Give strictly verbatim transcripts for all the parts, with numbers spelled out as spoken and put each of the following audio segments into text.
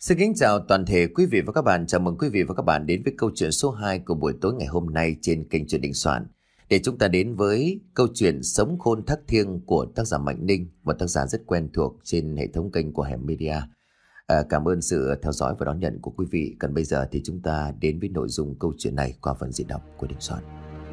Xin kính chào toàn thể quý vị và các bạn. Chào mừng quý vị và các bạn đến với câu chuyện số hai của buổi tối ngày hôm nay trên kênh Truyện Đình Soạn. Để chúng ta đến với câu chuyện Sống Khôn Thác Thiêng của tác giả Mạnh Ninh, một tác giả rất quen thuộc trên hệ thống kênh của Hẻm Media. À, cảm ơn sự theo dõi và đón nhận của quý vị. Còn bây giờ thì chúng ta đến với nội dung câu chuyện này qua phần diễn đọc của Đình Soạn.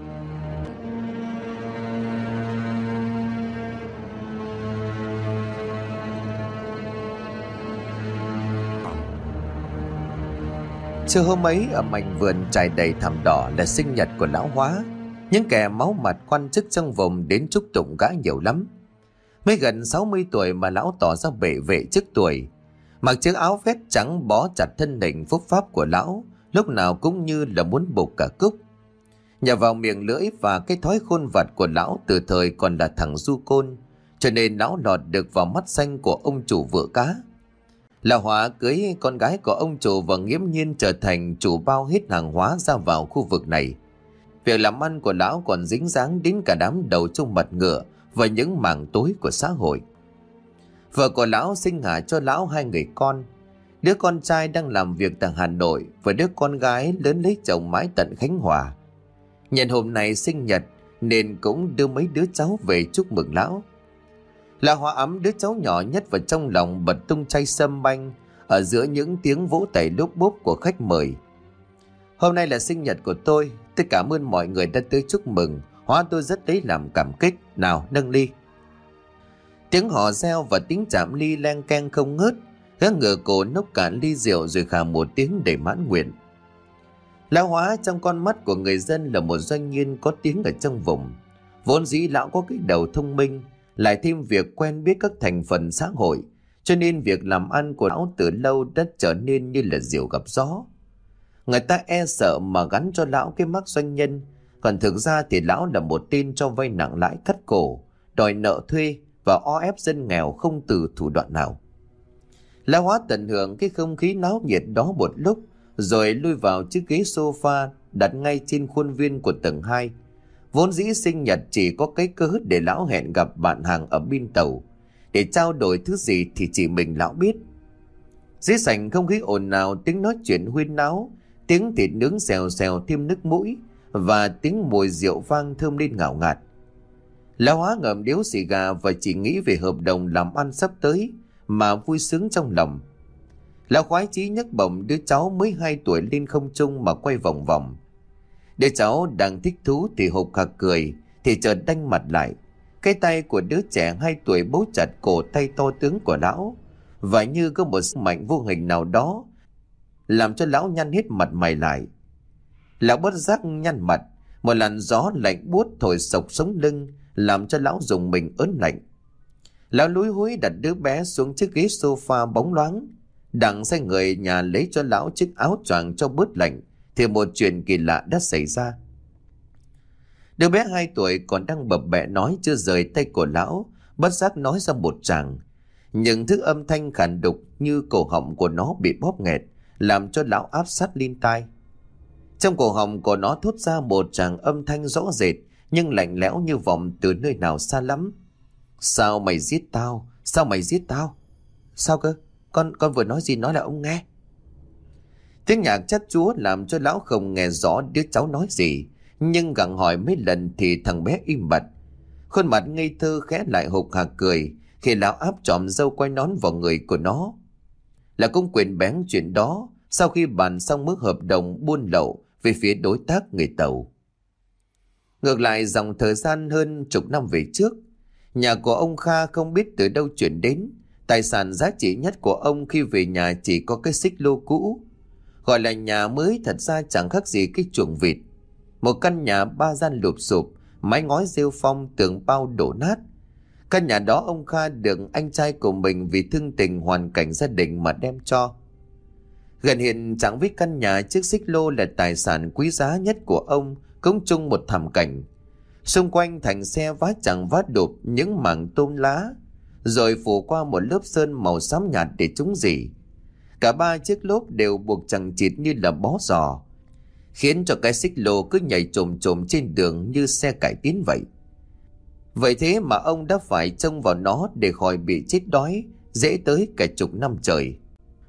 Trưa hôm ấy ở mảnh vườn trải đầy thảm đỏ là sinh nhật của lão Hóa. Những kẻ máu mặt quan chức trong vùng đến chúc tụng gã nhiều lắm. Mới gần sáu mươi tuổi mà lão tỏ ra bệ vệ trước tuổi. Mặc chiếc áo vest trắng bó chặt thân hình phúc pháp của lão, lúc nào cũng như là muốn buộc cả cúc. Nhờ vào miệng lưỡi và cái thói khôn vặt của lão từ thời còn là thằng du côn, cho nên lão lọt được vào mắt xanh của ông chủ vựa cá. Lão Hóa cưới con gái của ông chủ và nghiễm nhiên trở thành chủ bao hết hàng hóa ra vào khu vực này. Việc làm ăn của lão còn dính dáng đến cả đám đầu trâu mặt ngựa và những mảng tối của xã hội. Vợ của lão sinh hạ cho lão hai người con. Đứa con trai đang làm việc tại Hà Nội và đứa con gái lớn lấy chồng mãi tận Khánh Hòa. Nhân hôm nay sinh nhật nên cũng đưa mấy đứa cháu về chúc mừng lão. Lão Hóa ấm đứa cháu nhỏ nhất vào trong lòng, bật tung chai sâm banh ở giữa những tiếng vỗ tay lốp bốp của khách mời. Hôm nay là sinh nhật của tôi, tôi cảm ơn mọi người đã tới chúc mừng. Hóa tôi rất lấy làm cảm kích. Nào nâng ly. Tiếng hò reo và tiếng chạm ly len keng không ngớt. Gã ngửa cổ nốc cạn ly rượu rồi khà một tiếng để mãn nguyện. Lão Hóa trong con mắt của người dân là một doanh nhân có tiếng ở trong vùng. Vốn dĩ lão có cái đầu thông minh, lại thêm việc quen biết các thành phần xã hội, cho nên việc làm ăn của lão từ lâu đã trở nên như là diều gặp gió. Người ta e sợ mà gắn cho lão cái mác doanh nhân, còn thực ra thì lão là một tên cho vay nặng lãi cắt cổ, đòi nợ thuê và o ép dân nghèo không từ thủ đoạn nào. Lão Hóa tận hưởng cái không khí náo nhiệt đó một lúc, rồi lui vào chiếc ghế sofa đặt ngay trên khuôn viên của tầng hai. Vốn dĩ sinh nhật chỉ có cái cớ để lão hẹn gặp bạn hàng ở bên tàu, để trao đổi thứ gì thì chỉ mình lão biết. Dưới sảnh không khí ồn ào, tiếng nói chuyện huyên náo, tiếng thịt nướng xèo xèo thêm nước mũi và tiếng mùi rượu vang thơm lên ngào ngạt. Lão Hóa ngậm điếu xì gà và chỉ nghĩ về hợp đồng làm ăn sắp tới mà vui sướng trong lòng. Lão khoái chí nhấc bổng đứa cháu mới hai tuổi lên không trung mà quay vòng vòng. Đứa cháu đang thích thú thì hộc hạc cười, thì chợt đanh mặt lại. Cái tay của đứa trẻ hai tuổi bấu chặt cổ tay to tướng của lão, và như có một sức mạnh vô hình nào đó làm cho lão nhăn hết mặt mày lại. Lão bất giác nhăn mặt, một làn gió lạnh buốt thổi sộc sống lưng, làm cho lão rùng mình ớn lạnh. Lão lúi húi đặt đứa bé xuống chiếc ghế sofa bóng loáng, đặng sai người nhà lấy cho lão chiếc áo choàng cho bớt lạnh. Thì một chuyện kỳ lạ đã xảy ra. Đứa bé hai tuổi còn đang bập bẹ nói chưa rời tay của lão, bất giác nói ra một tràng. Những thứ âm thanh khàn đục như cổ họng của nó bị bóp nghẹt, làm cho lão áp sát lên tai. Trong cổ họng của nó thốt ra một tràng âm thanh rõ rệt, nhưng lạnh lẽo như vọng từ nơi nào xa lắm. Sao mày giết tao? Sao mày giết tao? Sao cơ? Con con vừa nói gì nói là ông nghe? Tiếng nhạc chát chúa làm cho lão không nghe rõ đứa cháu nói gì, nhưng gặng hỏi mấy lần thì thằng bé im bặt. Khuôn mặt ngây thơ khẽ lại hộc hạc cười khi lão áp chòm râu quay nón vào người của nó. Là cũng quyền bén chuyện đó sau khi bàn xong mức hợp đồng buôn lậu về phía đối tác người Tàu. Ngược lại dòng thời gian hơn chục năm về trước, nhà của ông Kha không biết từ đâu chuyển đến. Tài sản giá trị nhất của ông khi về nhà chỉ có cái xích lô cũ. Gọi là nhà mới thật ra chẳng khác gì cái chuồng vịt. Một căn nhà ba gian lụp sụp, mái ngói rêu phong, tường bao đổ nát. Căn nhà đó ông Kha được anh trai của mình vì thương tình hoàn cảnh gia đình mà đem cho. Gần hiện chẳng biết căn nhà chiếc xích lô là tài sản quý giá nhất của ông, cũng chung một thảm cảnh. Xung quanh thành xe vá chẳng vá đụp những mảng tôm lá, rồi phủ qua một lớp sơn màu xám nhạt để trúng rỉ. Cả ba chiếc lốp đều buộc chằng chịt như là bó giò, khiến cho cái xích lô cứ nhảy chồm chồm trên đường như xe cải tiến vậy. Vậy thế mà ông đã phải trông vào nó để khỏi bị chết đói, dễ tới cả chục năm trời.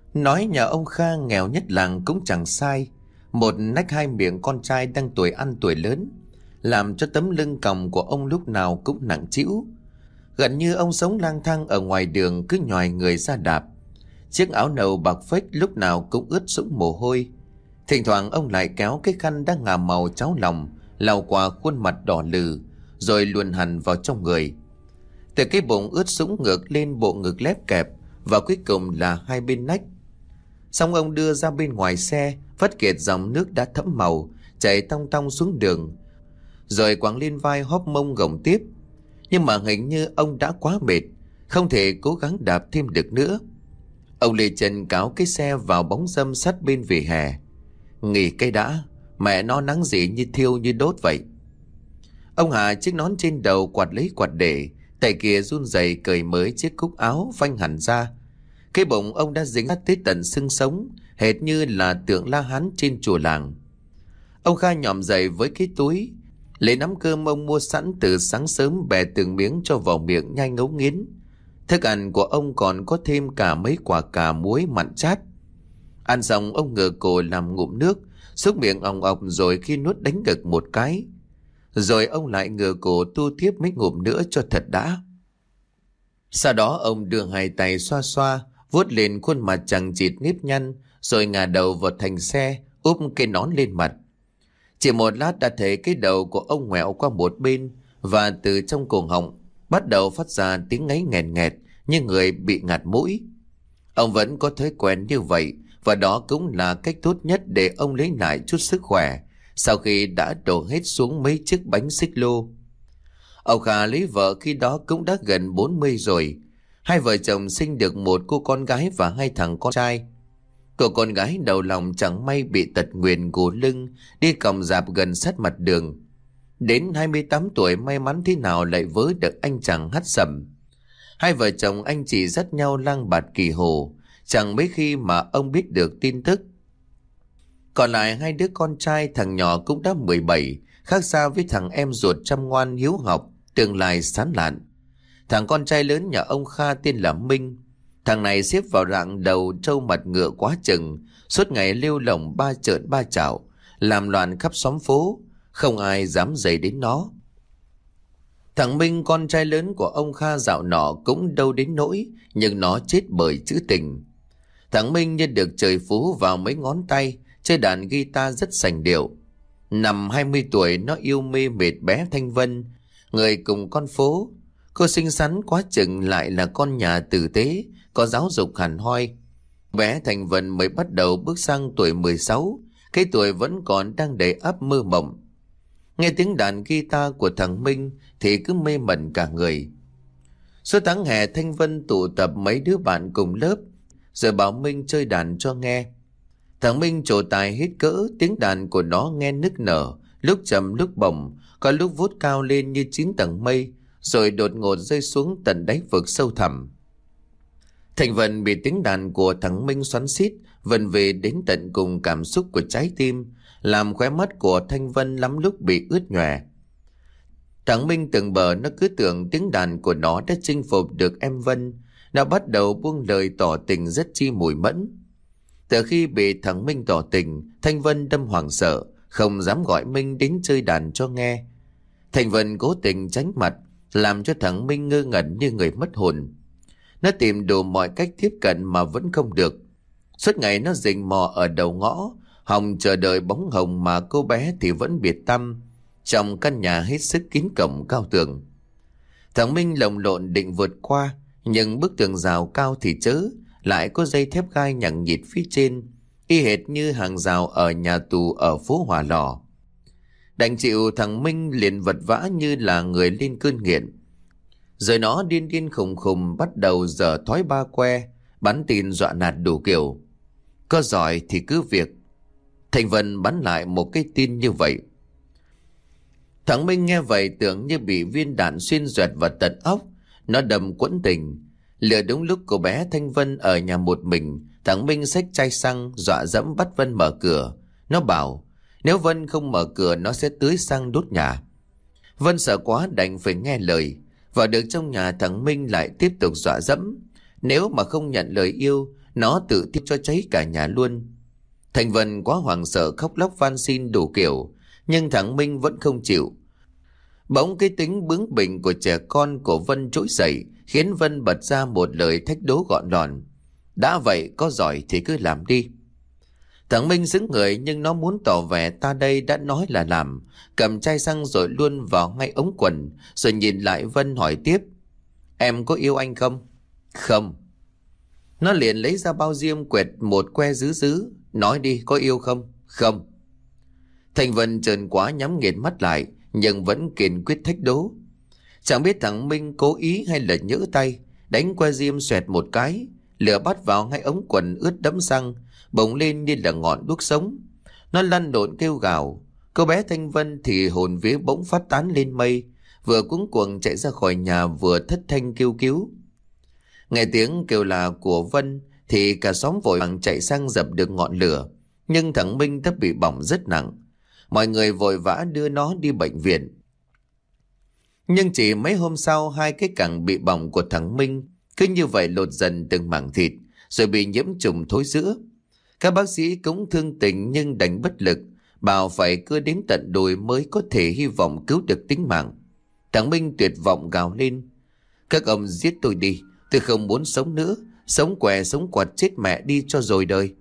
Nói nhà ông Kha nghèo nhất làng cũng chẳng sai. Một nách hai miệng con trai đang tuổi ăn tuổi lớn, làm cho tấm lưng còng của ông lúc nào cũng nặng trĩu. Gần như ông sống lang thang ở ngoài đường, cứ nhòi người ra đạp. Chiếc áo nâu bạc phết lúc nào cũng ướt sũng mồ hôi. Thỉnh thoảng ông lại kéo cái khăn đang ngả màu cháo lòng lau qua khuôn mặt đỏ lừ, rồi luồn hẳn vào trong người. Từ cái bụng ướt sũng ngược lên bộ ngực lép kẹp, và cuối cùng là hai bên nách. Xong ông đưa ra bên ngoài xe, vắt kiệt dòng nước đã thẫm màu chảy tong tong xuống đường, rồi quàng lên vai hóp mông gồng tiếp. Nhưng mà hình như ông đã quá mệt, không thể cố gắng đạp thêm được nữa. Ông lê chân cáo cái xe vào bóng râm sát bên vỉa hè. Nghỉ cái đã, mẹ nó nắng gì như thiêu như đốt vậy. Ông hạ chiếc nón trên đầu, quạt lấy quạt để, tay kia run rẩy cởi mới chiếc cúc áo phanh hẳn ra. Cái bụng ông đã dính tới tận xương sống, hệt như là tượng La Hán trên chùa làng. Ông Kha nhòm dậy với cái túi, lấy nắm cơm ông mua sẵn từ sáng sớm, bè từng miếng cho vào miệng nhai ngấu nghiến. Thức ăn của ông còn có thêm cả mấy quả cà muối mặn chát. Ăn xong ông ngửa cổ làm ngụm nước, xúc miệng òng ọc, rồi khi nuốt đánh ngực một cái. Rồi ông lại ngửa cổ tu tiếp mấy ngụm nữa cho thật đã. Sau đó ông đưa hai tay xoa xoa, vuốt lên khuôn mặt chằng chịt nếp nhăn, rồi ngả đầu vào thành xe, úp cái nón lên mặt. Chỉ một lát đã thấy cái đầu của ông ngoẹo qua một bên, và từ trong cổ họng bắt đầu phát ra tiếng ngáy nghẹt nghẹt như người bị ngạt mũi. Ông vẫn có thói quen như vậy, và đó cũng là cách tốt nhất để ông lấy lại chút sức khỏe sau khi đã đổ hết xuống mấy chiếc bánh xích lô. Ông Kha lấy vợ khi đó cũng đã gần bốn mươi rồi. Hai vợ chồng sinh được một cô con gái và hai thằng con trai. Cô con gái đầu lòng chẳng may bị tật nguyền gù lưng, đi còng rạp gần sát mặt đường. Đến hai mươi tám tuổi may mắn thế nào lại vớ được anh chàng hắt sẩm. Hai vợ chồng anh chị dắt nhau lang bạt kỳ hồ, chẳng mấy khi mà ông biết được tin tức. Còn lại hai đứa con trai, thằng nhỏ cũng đã mười bảy, khác xa với thằng em ruột chăm ngoan hiếu học, tương lai sáng lạn. Thằng con trai lớn nhà ông Kha tên là Minh. Thằng này xếp vào rạng đầu trâu mặt ngựa quá chừng, suốt ngày lêu lỏng ba trợn ba chảo, làm loạn khắp xóm phố, không ai dám dày đến nó. Thằng Minh, con trai lớn của ông Kha, dạo nọ cũng đâu đến nỗi, nhưng nó chết bởi chữ tình. Thằng Minh như được trời phú vào mấy ngón tay, chơi đàn guitar rất sành điệu. Năm hai mươi tuổi nó yêu mê mệt bé Thanh Vân, người cùng con phố. Cô xinh xắn quá chừng, lại là con nhà tử tế, có giáo dục hẳn hoi. Bé Thanh Vân mới bắt đầu bước sang tuổi mười sáu, cái tuổi vẫn còn đang đầy ắp mơ mộng. Nghe tiếng đàn guitar của thằng Minh thì cứ mê mẩn cả người. Suốt tháng hè Thanh Vân tụ tập mấy đứa bạn cùng lớp, rồi bảo Minh chơi đàn cho nghe. Thằng Minh trổ tài hết cỡ, tiếng đàn của nó nghe nức nở, lúc trầm lúc bổng, có lúc vút cao lên như chín tầng mây, rồi đột ngột rơi xuống tận đáy vực sâu thẳm. Thành Vân bị tiếng đàn của thằng Minh xoắn xít, vần về đến tận cùng cảm xúc của trái tim, làm khóe mắt của Thanh Vân lắm lúc bị ướt nhòe. Thằng Minh từng bờ nó cứ tưởng tiếng đàn của nó đã chinh phục được em Vân, nó bắt đầu buông lời tỏ tình rất chi mùi mẫn. Từ khi bị thằng Minh tỏ tình, Thanh Vân đâm hoảng sợ, không dám gọi Minh đến chơi đàn cho nghe. Thanh Vân cố tình tránh mặt, làm cho thằng Minh ngơ ngẩn như người mất hồn. Nó tìm đủ mọi cách tiếp cận mà vẫn không được. Suốt ngày nó rình mò ở đầu ngõ, hòng chờ đợi bóng hồng mà cô bé thì vẫn biệt tăm, trong căn nhà hết sức kín cổng cao tường. Thằng Minh lồng lộn định vượt qua, nhưng bức tường rào cao thì chớ, lại có dây thép gai nhằng nhịt phía trên, y hệt như hàng rào ở nhà tù ở phố Hòa Lò. Đành chịu, thằng Minh liền vật vã như là người lên cơn nghiện. Rồi nó điên điên khùng khùng bắt đầu dở thói ba que, bắn tin dọa nạt đủ kiểu. Có giỏi thì cứ việc. Thành Vân bắn lại một cái tin như vậy. Thằng Minh nghe vậy tưởng như bị viên đạn xuyên duệt vào tận óc, nó đầm quẫn tình. Lừa đúng lúc cô bé Thanh Vân ở nhà một mình, thằng Minh xách chai xăng dọa dẫm bắt Vân mở cửa. Nó bảo nếu Vân không mở cửa nó sẽ tưới xăng đốt nhà. Vân sợ quá đành phải nghe lời. Vào được trong nhà, thằng Minh lại tiếp tục dọa dẫm. Nếu mà không nhận lời yêu, nó tự tiếp cho cháy cả nhà luôn. Thành Vân quá hoảng sợ khóc lóc van xin đủ kiểu, nhưng thằng Minh vẫn không chịu. Bỗng cái tính bướng bỉnh của trẻ con của Vân trỗi dậy, khiến Vân bật ra một lời thách đố gọn lòn. Đã vậy, có giỏi thì cứ làm đi. Thằng Minh xứng người, nhưng nó muốn tỏ vẻ ta đây đã nói là làm, cầm chai xăng rồi luôn vào ngay ống quần, rồi nhìn lại Vân hỏi tiếp. Em có yêu anh không? Không. Nó liền lấy ra bao diêm quẹt một que dứ dứ. Nói đi, có yêu không? Không. Thành Vân trợn quá nhắm nghiền mắt lại, nhưng vẫn kiên quyết thách đố. Chẳng biết thằng Minh cố ý hay là nhỡ tay, đánh que diêm xoẹt một cái, lửa bắt vào ngay ống quần ướt đẫm xăng, bỗng lên như là ngọn đuốc sống. Nó lăn lộn kêu gào. Cô bé Thanh Vân thì hồn vía bỗng phát tán lên mây, vừa cuống cuồng chạy ra khỏi nhà, vừa thất thanh kêu cứu. Nghe tiếng kêu là của Vân thì cả xóm vội vàng chạy sang dập được ngọn lửa, nhưng thằng Minh đã bị bỏng rất nặng. Mọi người vội vã đưa nó đi bệnh viện. Nhưng chỉ mấy hôm sau, hai cái cẳng bị bỏng của thằng Minh cứ như vậy lột dần từng mảng thịt, rồi bị nhiễm trùng thối rữa. Các bác sĩ cũng thương tình nhưng đành bất lực, bảo phải cưa đến tận đùi mới có thể hy vọng cứu được tính mạng. Thằng Minh tuyệt vọng gào lên. Các ông giết tôi đi, tôi không muốn sống nữa, sống què sống quạt chết mẹ đi cho rồi đời.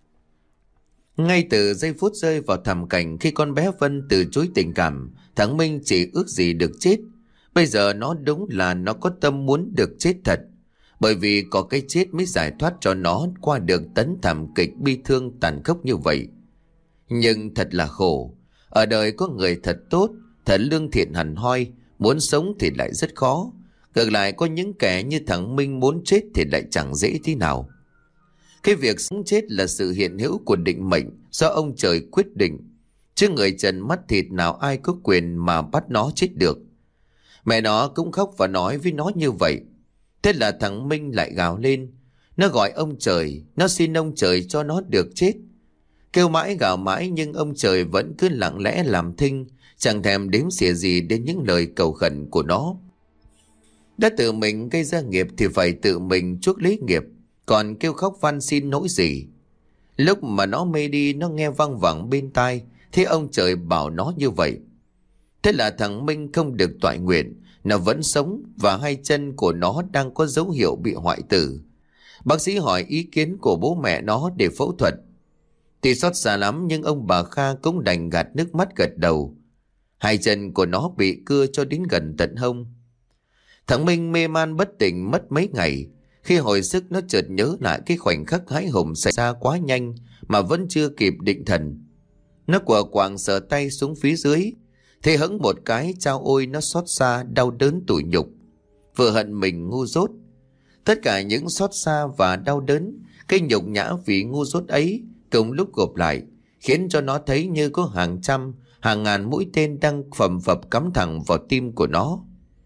Ngay từ giây phút rơi vào thảm cảnh khi con bé Vân từ chối tình cảm, thằng Minh chỉ ước gì được chết. Bây giờ nó đúng là nó có tâm muốn được chết thật, bởi vì có cái chết mới giải thoát cho nó qua được tấn thảm kịch bi thương tàn khốc như vậy. Nhưng thật là khổ, ở đời có người thật tốt, thật lương thiện hẳn hoi, muốn sống thì lại rất khó. Ngược lại có những kẻ như thằng Minh muốn chết thì lại chẳng dễ tí nào. Cái việc sống chết là sự hiện hữu của định mệnh do ông trời quyết định, chứ người trần mắt thịt nào ai có quyền mà bắt nó chết được. Mẹ nó cũng khóc và nói với nó như vậy. Thế là thằng Minh lại gào lên. Nó gọi ông trời, nó xin ông trời cho nó được chết. Kêu mãi gào mãi nhưng ông trời vẫn cứ lặng lẽ làm thinh, chẳng thèm đếm xỉa gì đến những lời cầu khẩn của nó. Đã tự mình gây ra nghiệp thì phải tự mình chuốc lấy nghiệp, còn kêu khóc van xin nỗi gì. Lúc mà nó mê đi, nó nghe văng vẳng bên tai, thế ông trời bảo nó như vậy. Thế là thằng Minh không được toại nguyện, nó vẫn sống và hai chân của nó đang có dấu hiệu bị hoại tử. Bác sĩ hỏi ý kiến của bố mẹ nó để phẫu thuật. Thì xót xa lắm nhưng ông bà Kha cũng đành gạt nước mắt gật đầu. Hai chân của nó bị cưa cho đến gần tận hông. Thằng Minh mê man bất tỉnh mất mấy ngày. Khi hồi sức nó chợt nhớ lại cái khoảnh khắc hãi hùng xảy ra quá nhanh mà vẫn chưa kịp định thần. Nó quờ quạng sờ tay xuống phía dưới, thế hững một cái chao ôi nó xót xa đau đớn tủi nhục. Vừa hận mình ngu dốt. Tất cả những xót xa và đau đớn, cái nhục nhã vì ngu dốt ấy cùng lúc gộp lại, khiến cho nó thấy như có hàng trăm, hàng ngàn mũi tên đang phầm phập cắm thẳng vào tim của nó.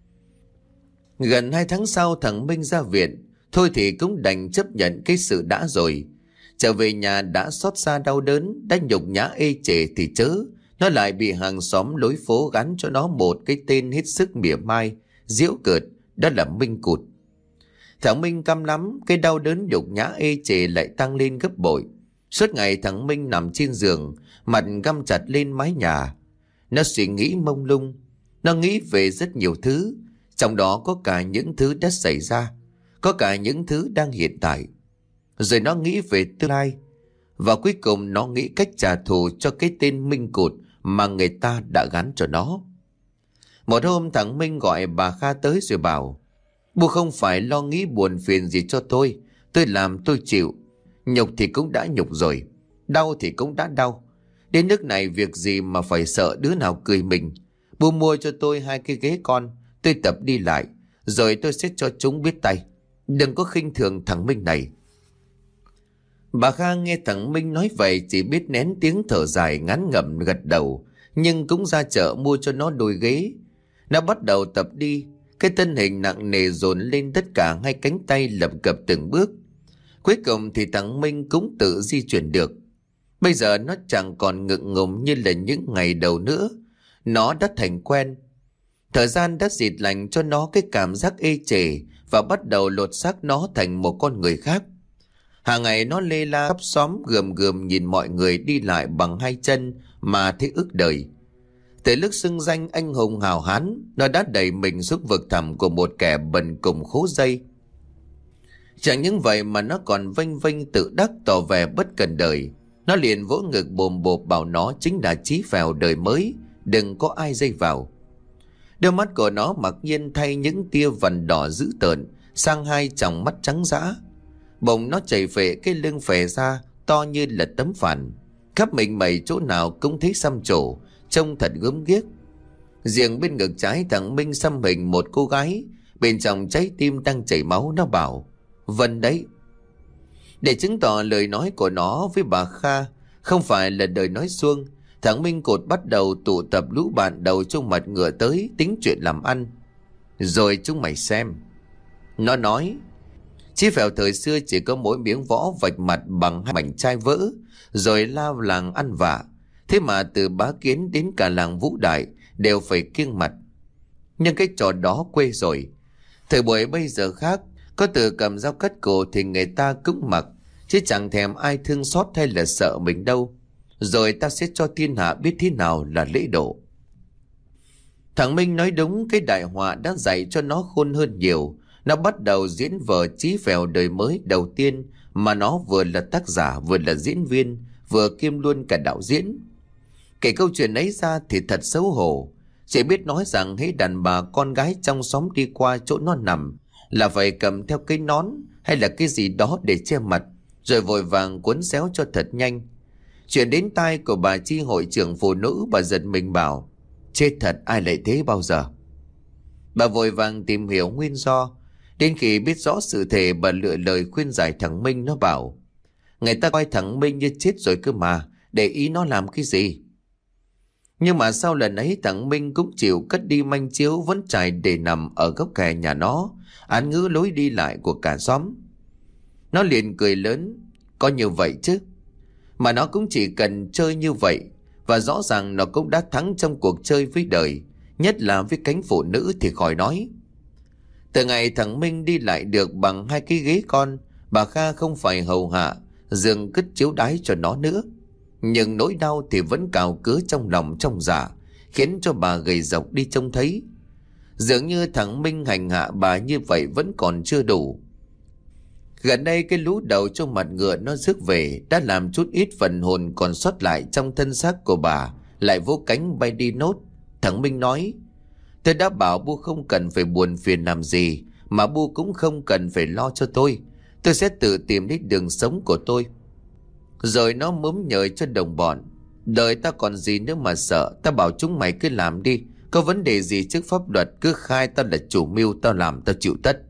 Gần hai tháng sau thằng Minh ra viện, thôi thì cũng đành chấp nhận cái sự đã rồi. Trở về nhà đã xót xa đau đớn, đã nhục nhã ê chề thì chớ, nó lại bị hàng xóm lối phố gắn cho nó một cái tên hết sức mỉa mai, giễu cợt, đó là Minh Cụt. Thằng Minh căm lắm, cái đau đớn nhục nhã ê chề lại tăng lên gấp bội. Suốt ngày thằng Minh nằm trên giường, mặt găm chặt lên mái nhà. Nó suy nghĩ mông lung, nó nghĩ về rất nhiều thứ, trong đó có cả những thứ đã xảy ra, có cả những thứ đang hiện tại. Rồi nó nghĩ về tương lai, và cuối cùng nó nghĩ cách trả thù cho cái tên Minh Cụt mà người ta đã gắn cho nó. Một hôm thằng Minh gọi bà Kha tới rồi bảo: "Bố không phải lo nghĩ buồn phiền gì cho tôi, tôi làm tôi chịu. Nhục thì cũng đã nhục rồi, đau thì cũng đã đau. Đến nước này việc gì mà phải sợ đứa nào cười mình. Bố mua cho tôi hai cái ghế con, tôi tập đi lại, rồi tôi sẽ cho chúng biết tay. Đừng có khinh thường thằng Minh này." Bà Kha nghe thằng Minh nói vậy chỉ biết nén tiếng thở dài ngán ngẩm gật đầu, nhưng cũng ra chợ mua cho nó đôi ghế. Nó bắt đầu tập đi, cái thân hình nặng nề dồn lên tất cả hai cánh tay lập cập từng bước. Cuối cùng thì thằng Minh cũng tự di chuyển được. Bây giờ nó chẳng còn ngượng ngùng như là những ngày đầu nữa. Nó đã thành quen. Thời gian đã dịt lành cho nó cái cảm giác ê chề và bắt đầu lột xác nó thành một con người khác. Hàng ngày nó lê la khắp xóm gườm gườm nhìn mọi người đi lại bằng hai chân mà thấy ức đời. Từ lúc xưng danh anh hùng hào hán, nó đã đẩy mình xuống vực thẳm của một kẻ bần cùng khố dây. Chẳng những vậy mà nó còn vênh vênh tự đắc tỏ vẻ bất cần đời. Nó liền vỗ ngực bồm bộp bảo nó chính là chí phèo đời mới, đừng có ai dây vào. Đôi mắt của nó mặc nhiên thay những tia vằn đỏ dữ tợn sang hai tròng mắt trắng dã. Bỗng nó chảy phệ cái lưng phè ra to như là tấm phản, khắp mình mẩy chỗ nào cũng thấy xăm trổ, trông thật gớm ghiếc. Riêng bên ngực trái thằng Minh xăm hình một cô gái, bên trong trái tim đang chảy máu. Nó bảo Vân đấy. Để chứng tỏ lời nói của nó với bà Kha không phải là đời nói suông, thằng Minh Cột bắt đầu tụ tập lũ bạn đầu trong mặt ngựa tới tính chuyện làm ăn. Rồi chúng mày xem. Nó nói chí phèo thời xưa chỉ có mỗi miếng võ vạch mặt bằng hai mảnh chai vỡ, rồi lao làng ăn vạ. Thế mà từ Bá Kiến đến cả làng Vũ Đại đều phải kiêng mặt. Nhưng cái trò đó quê rồi. Thời buổi bây giờ khác, có từ cầm dao cắt cổ thì người ta cũng mặc, chứ chẳng thèm ai thương xót hay là sợ mình đâu. Rồi ta sẽ cho thiên hạ biết thế nào là lễ độ. Thằng Minh nói đúng, cái đại họa đã dạy cho nó khôn hơn nhiều. Nó bắt đầu diễn vở chí phèo đời mới đầu tiên mà nó vừa là tác giả, vừa là diễn viên, vừa kiêm luôn cả đạo diễn. Kể câu chuyện ấy ra thì thật xấu hổ. Chỉ biết nói rằng hễ đàn bà con gái trong xóm đi qua chỗ nó nằm là phải cầm theo cái nón hay là cái gì đó để che mặt, rồi vội vàng cuốn xéo cho thật nhanh. Chuyện đến tai của bà chi hội trưởng phụ nữ, bà giật mình bảo chết thật, ai lại thế bao giờ. Bà vội vàng tìm hiểu nguyên do. Đến khi biết rõ sự thể, bà lựa lời khuyên giải thằng Minh. Nó bảo người ta coi thằng Minh như chết rồi cơ mà, để ý nó làm cái gì. Nhưng mà sau lần ấy thằng Minh cũng chịu cất đi manh chiếu vẫn trải để nằm ở góc kè nhà nó, án ngữ lối đi lại của cả xóm. Nó liền cười lớn. Có như vậy chứ. Mà nó cũng chỉ cần chơi như vậy. Và rõ ràng nó cũng đã thắng trong cuộc chơi với đời, nhất là với cánh phụ nữ thì khỏi nói. Từ ngày thằng Minh đi lại được bằng hai cái ghế con, bà Kha không phải hầu hạ giường cất chiếu đái cho nó nữa. Nhưng nỗi đau thì vẫn cào cứa trong lòng trong dạ, khiến cho bà gầy rộc đi trông thấy. Dường như thằng Minh hành hạ bà như vậy vẫn còn chưa đủ. Gần đây cái lú đầu trong mặt ngựa nó rước về đã làm chút ít phần hồn còn sót lại trong thân xác của bà lại vỗ cánh bay đi nốt. Thằng Minh nói tôi đã bảo Bu không cần phải buồn phiền làm gì, mà Bu cũng không cần phải lo cho tôi. Tôi sẽ tự tìm đến đường sống của tôi. Rồi nó mớm nhời cho đồng bọn. Đời ta còn gì nữa mà sợ. Ta bảo chúng mày cứ làm đi. Có vấn đề gì trước pháp luật cứ khai tao là chủ mưu, tao làm tao chịu tất.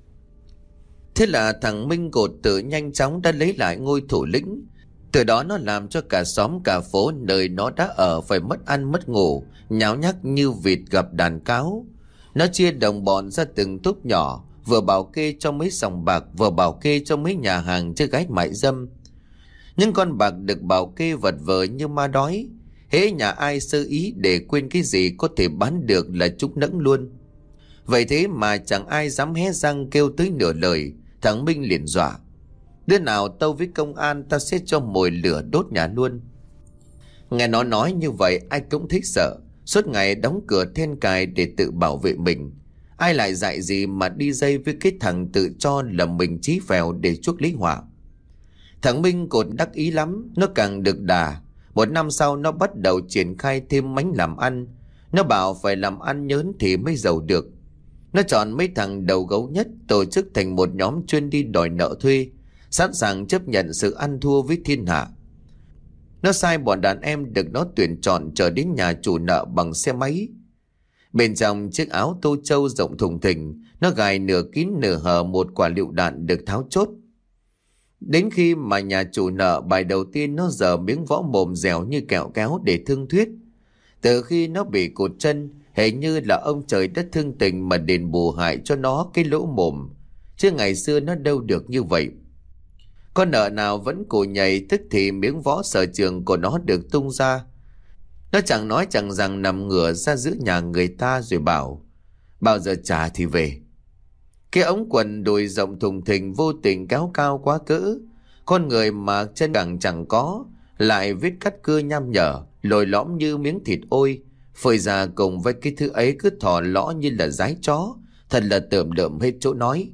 Thế là thằng Minh Cột tự nhanh chóng đã lấy lại ngôi thủ lĩnh. Từ đó nó làm cho cả xóm cả phố nơi nó đã ở phải mất ăn mất ngủ, nháo nhác như vịt gặp đàn cáo. Nó chia đồng bọn ra từng túp nhỏ, vừa bảo kê cho mấy sòng bạc, vừa bảo kê cho mấy nhà hàng chơi gái mại dâm. Những con bạc được bảo kê vật vờ như ma đói. Hễ nhà ai sơ ý để quên cái gì có thể bán được là chúng nẫng luôn. Vậy thế mà chẳng ai dám hé răng kêu tới nửa lời. Thằng Minh liền dọa đứa nào tâu với công an ta sẽ cho mồi lửa đốt nhà luôn. Nghe nó nói như vậy ai cũng thích sợ, suốt ngày đóng cửa then cài để tự bảo vệ mình. Ai lại dạy gì mà đi dây với cái thằng tự cho là mình chí phèo để chuốc lấy họa. Thằng Minh Cột đắc ý lắm, nó càng được đà. Một năm sau nó bắt đầu triển khai thêm mánh làm ăn. Nó bảo phải làm ăn nhớn thì mới giàu được. Nó chọn mấy thằng đầu gấu nhất, tổ chức thành một nhóm chuyên đi đòi nợ thuê, sẵn sàng chấp nhận sự ăn thua với thiên hạ. Nó sai bọn đàn em được nó tuyển chọn trở đến nhà chủ nợ bằng xe máy. Bên trong chiếc áo tô châu rộng thùng thình, nó gài nửa kín nửa hở một quả lựu đạn được tháo chốt. Đến khi mà nhà chủ nợ bài đầu tiên nó giở miếng võ mồm dẻo như kẹo kéo để thương thuyết. Từ khi nó bị cụt chân, hình như là ông trời đất thương tình mà đền bù hại cho nó cái lỗ mồm. Chứ ngày xưa nó đâu được như vậy. Con nợ nào vẫn cù nhảy, tức thì miếng võ sở trường của nó được tung ra. Nó chẳng nói chẳng rằng nằm ngửa ra giữa nhà người ta rồi bảo bao giờ trả thì về. Cái ống quần đùi rộng thùng thình vô tình kéo cao quá cỡ, Con người mà chân càng chẳng có, lại vết cắt cưa nham nhở, lồi lõm như miếng thịt ôi, phơi ra cùng với cái thứ ấy cứ thò lõ như là dái chó, thật là tởm lợm hết chỗ nói.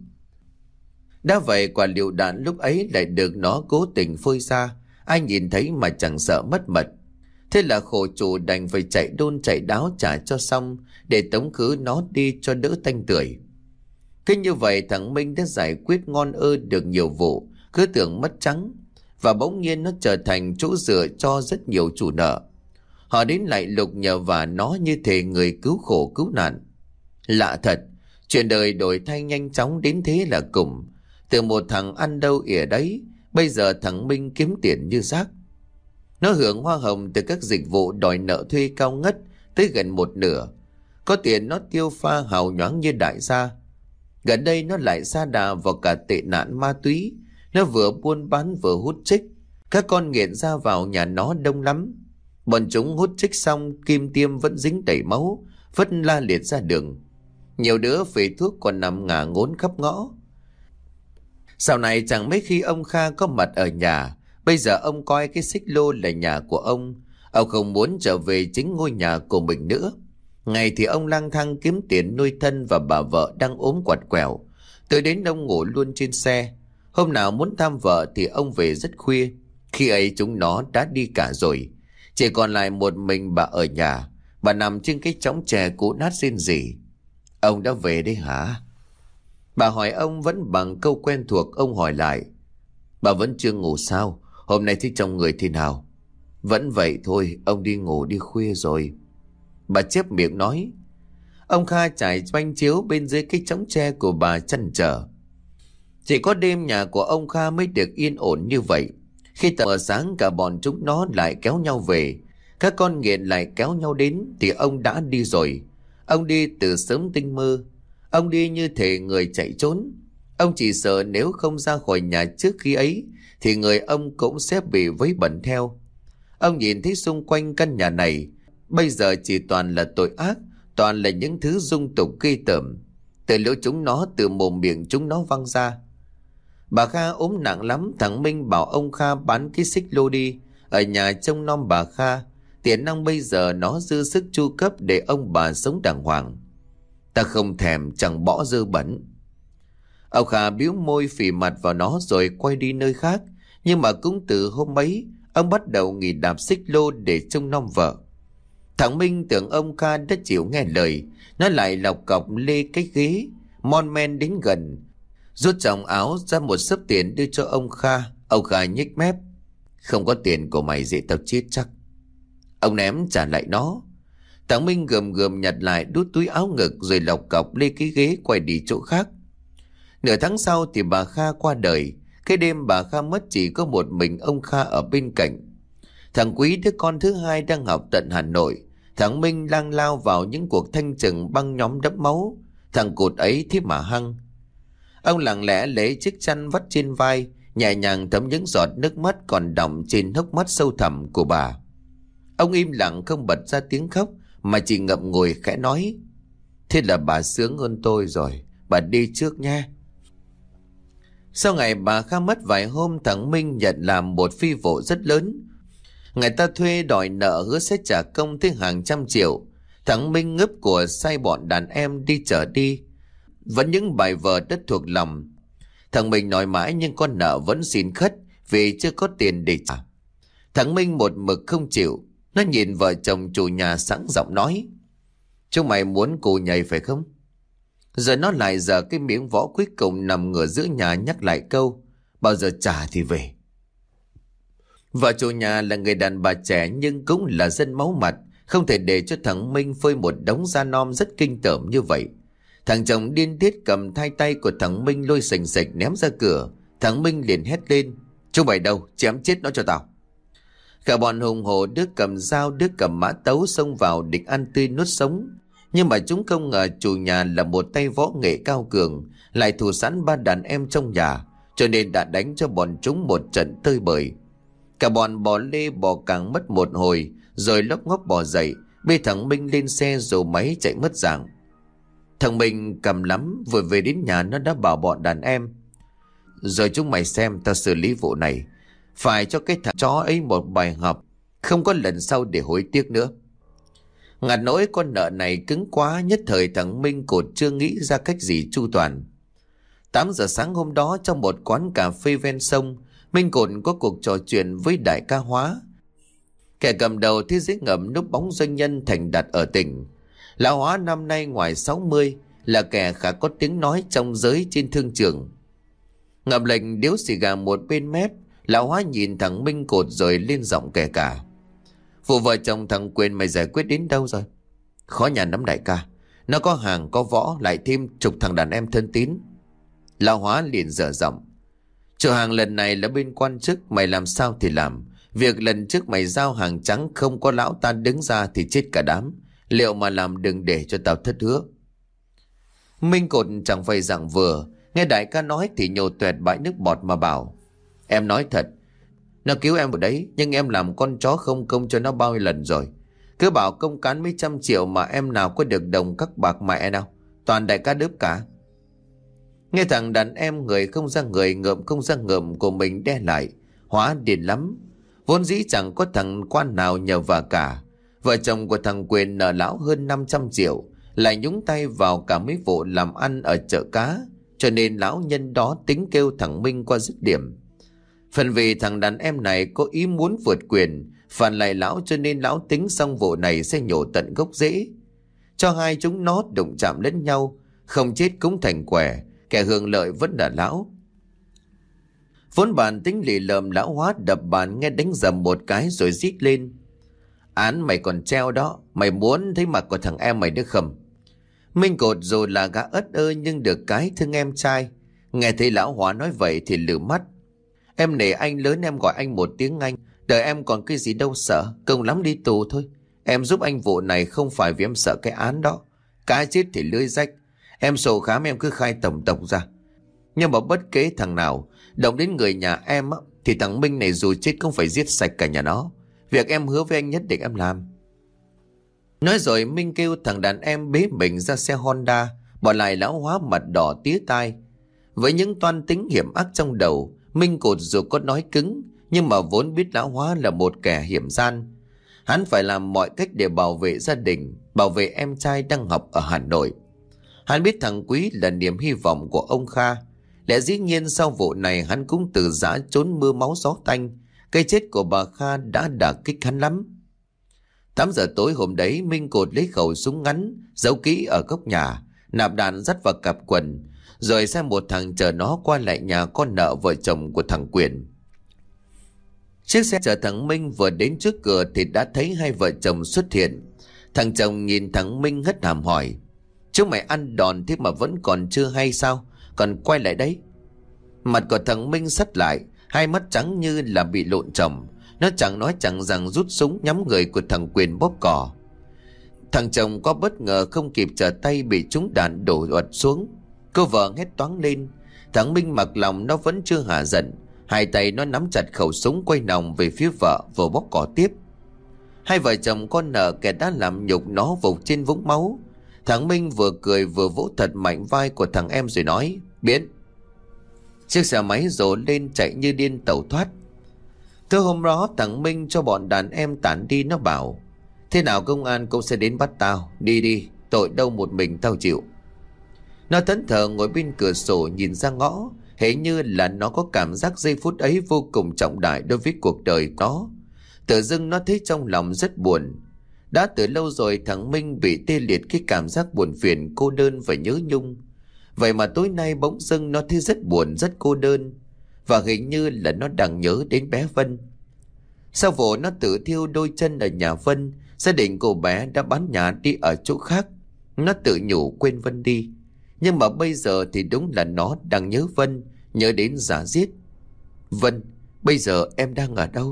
Đã vậy quả lựu đạn lúc ấy lại được nó cố tình phơi ra, ai nhìn thấy mà chẳng sợ mất mật. Thế là khổ chủ đành phải chạy đôn chạy đáo trả cho xong, để tống khứ nó đi cho đỡ tanh tưởi. Cứ như vậy thằng Minh đã giải quyết ngon ơ được nhiều vụ cứ tưởng mất trắng, và bỗng nhiên nó trở thành chỗ dựa cho rất nhiều chủ nợ. Họ đến lại lục nhờ và nó như thể người cứu khổ cứu nạn. Lạ thật, chuyện đời đổi thay nhanh chóng đến thế là cùng. Từ một thằng ăn đâu ỉa đấy, bây giờ thằng Minh kiếm tiền như rác. Nó hưởng hoa hồng từ các dịch vụ đòi nợ thuê cao ngất tới gần một nửa. Có tiền nó tiêu pha hào nhoáng như đại gia. Gần đây nó lại sa đà vào cả tệ nạn ma túy. Nó vừa buôn bán vừa hút chích. Các con nghiện ra vào nhà nó đông lắm. Bọn chúng hút chích xong kim tiêm vẫn dính đầy máu, vất la liệt ra đường. Nhiều đứa phê thuốc còn nằm ngả ngốn khắp ngõ. Sau này chẳng mấy khi ông Kha có mặt ở nhà. Bây giờ ông coi cái xích lô là nhà của ông. Ông không muốn trở về chính ngôi nhà của mình nữa. Ngày thì ông lang thang kiếm tiền nuôi thân và bà vợ đang ốm quặt quẹo. Tới đến ông ngủ luôn trên xe. Hôm nào muốn thăm vợ thì ông về rất khuya. Khi ấy chúng nó đã đi cả rồi. Chỉ còn lại một mình bà ở nhà. Bà nằm trên cái chõng chè cũ nát rên rỉ. Ông đã về đấy hả? Bà hỏi ông vẫn bằng câu quen thuộc. Ông hỏi lại. Bà vẫn chưa ngủ sao? Hôm nay thấy trong người thế nào? Vẫn vậy thôi, ông đi ngủ đi khuya rồi. Bà chép miệng nói. Ông Kha trải banh chiếu bên dưới cái chõng tre của bà chăn trở. Chỉ có đêm nhà của ông Kha mới được yên ổn như vậy. Khi tờ sáng cả bọn chúng nó lại kéo nhau về. Các con nghiện lại kéo nhau đến thì ông đã đi rồi. Ông đi từ sớm tinh mơ. Ông đi như thể người chạy trốn. Ông chỉ sợ nếu không ra khỏi nhà trước khi ấy thì người ông cũng sẽ bị vấy bẩn theo. Ông nhìn thấy xung quanh căn nhà này bây giờ chỉ toàn là tội ác, toàn là những thứ dung tục ghê tởm. Từ lỗ chúng nó từ mồm miệng chúng nó văng ra. Bà Kha ốm nặng lắm. Thằng Minh bảo ông Kha bán cái xích lô đi, ở nhà trông nom bà Kha. Tiền năng bây giờ nó dư sức chu cấp để ông bà sống đàng hoàng. Ta không thèm, chẳng bỏ dơ bẩn. Ông Kha biếu môi phì mặt vào nó rồi quay đi nơi khác. Nhưng mà cũng từ hôm ấy ông bắt đầu nghỉ đạp xích lô để trông nom vợ. Thằng Minh tưởng ông Kha đã chịu nghe lời. Nó lại lọc cọc lê cái ghế, mon men đến gần, rút trong áo ra một xấp tiền đưa cho ông Kha. Ông Kha nhếch mép. Không có tiền của mày dễ tao chết chắc. Ông ném trả lại nó. Thằng Minh gườm gườm nhặt lại đút túi áo ngực rồi lọc cọc lê cái ghế quay đi chỗ khác. Nửa tháng sau thì bà Kha qua đời. Cái đêm bà Kha mất chỉ có một mình ông Kha ở bên cạnh. Thằng Quý đứa con thứ hai đang học tận Hà Nội. Thằng Minh lang lao vào những cuộc thanh trừng băng nhóm đẫm máu. Thằng cụt ấy thế mà hăng. Ông lặng lẽ lấy chiếc chăn vắt trên vai, nhẹ nhàng thấm những giọt nước mắt còn đọng trên hốc mắt sâu thẳm của bà. Ông im lặng không bật ra tiếng khóc, mà chỉ ngậm ngùi khẽ nói. Thế là bà sướng hơn tôi rồi, bà đi trước nha. Sau ngày bà Kha mất vài hôm, thằng Minh nhận làm một phi vụ rất lớn. Người ta thuê đòi nợ hứa sẽ trả công tới hàng trăm triệu. Thằng Minh ngấp của sai bọn đàn em đi chở đi. Vẫn những bài vở đất thuộc lòng. Thằng Minh nói mãi nhưng con nợ vẫn xin khất vì chưa có tiền để trả. Thằng Minh một mực không chịu. Nó nhìn vợ chồng chủ nhà sẵn giọng nói. Chúng mày muốn cù nhảy phải không? Rồi nó lại giờ cái miếng võ cuối cùng nằm ngửa giữa nhà nhắc lại câu. Bao giờ trả thì về. Vợ chủ nhà là người đàn bà trẻ nhưng cũng là dân máu mặt. Không thể để cho thằng Minh phơi một đống da non rất kinh tởm như vậy. Thằng chồng điên tiết cầm hai tay của thằng Minh lôi sành sạch ném ra cửa. Thằng Minh liền hét lên. Chúng mày đâu, chém chết nó cho tao. Cả bọn hùng hổ, đứa cầm dao đứa cầm mã tấu xông vào định ăn tươi nuốt sống. Nhưng mà chúng không ngờ chủ nhà là một tay võ nghệ cao cường, lại thủ sẵn ba đàn em trong nhà, cho nên đã đánh cho bọn chúng một trận tơi bời. Cả bọn bò lê bò càng mất một hồi, rồi lóc ngóc bò dậy, bê thằng Minh lên xe rồi máy chạy mất dạng. Thằng Minh cầm lắm, vừa về đến nhà nó đã bảo bọn đàn em. rồi chúng mày xem tao xử lý vụ này. Phải cho cái thằng chó ấy một bài học, không có lần sau để hối tiếc nữa. Ngặt nỗi con nợ này cứng quá, nhất thời thằng Minh Cột chưa nghĩ ra cách gì chu toàn. Tám giờ sáng hôm đó, trong một quán cà phê ven sông, Minh Cột có cuộc trò chuyện với đại ca Hóa, kẻ cầm đầu thế giới ngầm núp bóng doanh nhân thành đạt ở tỉnh. Lão Hóa năm nay ngoài sáu mươi, là kẻ khá có tiếng nói trong giới trên thương trường. Ngậm lệnh điếu xì gà một bên mép, Lão Hóa nhìn thằng Minh Cột rồi lên giọng kể cả. Vụ vợ chồng thằng Quyền mày giải quyết đến đâu rồi? Khó nhằn lắm đại ca. Nó có hàng có võ, lại thêm chục thằng đàn em thân tín. Lão Hóa liền dở giọng. Chỗ hàng lần này là bên quan chức, mày làm sao thì làm. Việc lần trước mày giao hàng trắng không có lão ta đứng ra thì chết cả đám. Liệu mà làm đừng để cho tao thất hứa. Minh Cột chẳng phải dạng vừa, nghe đại ca nói thì nhổ tuẹt bãi nước bọt mà bảo. Em nói thật, nó cứu em ở đấy, nhưng em làm con chó không công cho nó bao nhiêu lần rồi. Cứ bảo công cán mấy trăm triệu mà em nào có được đồng các bạc mẹ nào. Toàn đại ca đớp cả. Nghe thằng đàn em người không ra người, ngợm không ra ngợm của mình đe lại. Hóa điên lắm. Vốn dĩ chẳng có thằng quan nào nhờ vả cả. Vợ chồng của thằng Quyền nợ lão hơn năm trăm triệu, lại nhúng tay vào cả mấy vụ làm ăn ở chợ cá, cho nên lão nhân đó tính kêu thằng Minh qua dứt điểm. Phần vì thằng đàn em này có ý muốn vượt quyền phản lại lão, cho nên lão tính xong vụ này sẽ nhổ tận gốc rễ, cho hai chúng nó đụng chạm lẫn nhau, không chết cũng thành quẻ, kẻ hưởng lợi vẫn là lão. Vốn bàn tính lì lợm, Lão Hóa đập bàn nghe đánh dầm một cái rồi rít lên. Án mày còn treo đó, mày muốn thấy mặt của thằng em mày được không? Minh Cột dù là gã ất ơ nhưng được cái thương em trai. Nghe thấy Lão Hóa nói vậy thì lử mắt. Em nể anh lớn, em gọi anh một tiếng anh. Đời em còn cái gì đâu sợ, công lắm đi tù thôi. Em giúp anh vụ này không phải vì em sợ cái án đó. Cá chết thì lưới rách. Em sổ khám em cứ khai tổng tổng ra. Nhưng mà bất kể thằng nào động đến người nhà em á, thì thằng Minh này dù chết cũng phải giết sạch cả nhà nó. Việc em hứa với anh nhất định em làm. Nói rồi Minh kêu thằng đàn em bế mình ra xe Honda, bỏ lại Lão Hóa mặt đỏ tía tai. Với những toan tính hiểm ác trong đầu, Minh Cột dù có nói cứng, nhưng mà vốn biết Lão Hóa là một kẻ hiểm gian. Hắn phải làm mọi cách để bảo vệ gia đình, bảo vệ em trai đang học ở Hà Nội. Hắn biết thằng Quý là niềm hy vọng của ông Kha. Lẽ dĩ nhiên sau vụ này hắn cũng từ giã trốn mưa máu gió tanh. Cái chết của bà Kha đã đả kích hắn lắm. Tám giờ tối hôm đấy, Minh Cột lấy khẩu súng ngắn giấu kỹ ở góc nhà, nạp đạn dắt vào cặp quần, rồi sai một thằng chờ nó qua lại nhà con nợ vợ chồng của thằng Quyền. Chiếc xe chở thằng Minh vừa đến trước cửa thì đã thấy hai vợ chồng xuất hiện. Thằng chồng nhìn thằng Minh hất hàm hỏi: "Chúng mày ăn đòn thế mà vẫn còn chưa hay sao? Còn quay lại đấy." Mặt của thằng Minh sắt lại, hai mắt trắng như là bị lộn chồng. Nó chẳng nói chẳng rằng rút súng nhắm người của thằng Quyền bóp cò. Thằng chồng có bất ngờ không kịp trở tay bị trúng đạn đổ ụt xuống. Cô vợ hét toáng lên. Thằng Minh mặc lòng nó vẫn chưa hả giận. Hai tay nó nắm chặt khẩu súng quay nòng về phía vợ vừa bóp cò tiếp. Hai vợ chồng con nợ kẻ đã làm nhục nó vụt trên vũng máu. Thằng Minh vừa cười vừa vỗ thật mạnh vai của thằng em rồi nói: "Biến." Chiếc xe máy rồ lên chạy như điên tẩu thoát. Từ hôm đó thằng Minh cho bọn đàn em tản đi, nó bảo: "Thế nào công an cũng sẽ đến bắt tao. Đi đi, tội đâu một mình tao chịu." Nó thẫn thờ ngồi bên cửa sổ nhìn ra ngõ, hễ như là nó có cảm giác giây phút ấy vô cùng trọng đại đối với cuộc đời nó. Tự dưng nó thấy trong lòng rất buồn. Đã từ lâu rồi thằng Minh bị tê liệt cái cảm giác buồn phiền, cô đơn và nhớ nhung. Vậy mà tối nay bỗng dưng nó thấy rất buồn, rất cô đơn. Và hình như là nó đang nhớ đến bé Vân. Sau vụ nó tự thiêu đôi chân ở nhà Vân, gia đình cô bé đã bán nhà đi ở chỗ khác. Nó tự nhủ quên Vân đi. Nhưng mà bây giờ thì đúng là nó đang nhớ Vân, nhớ đến giả giết. "Vân, bây giờ em đang ở đâu?"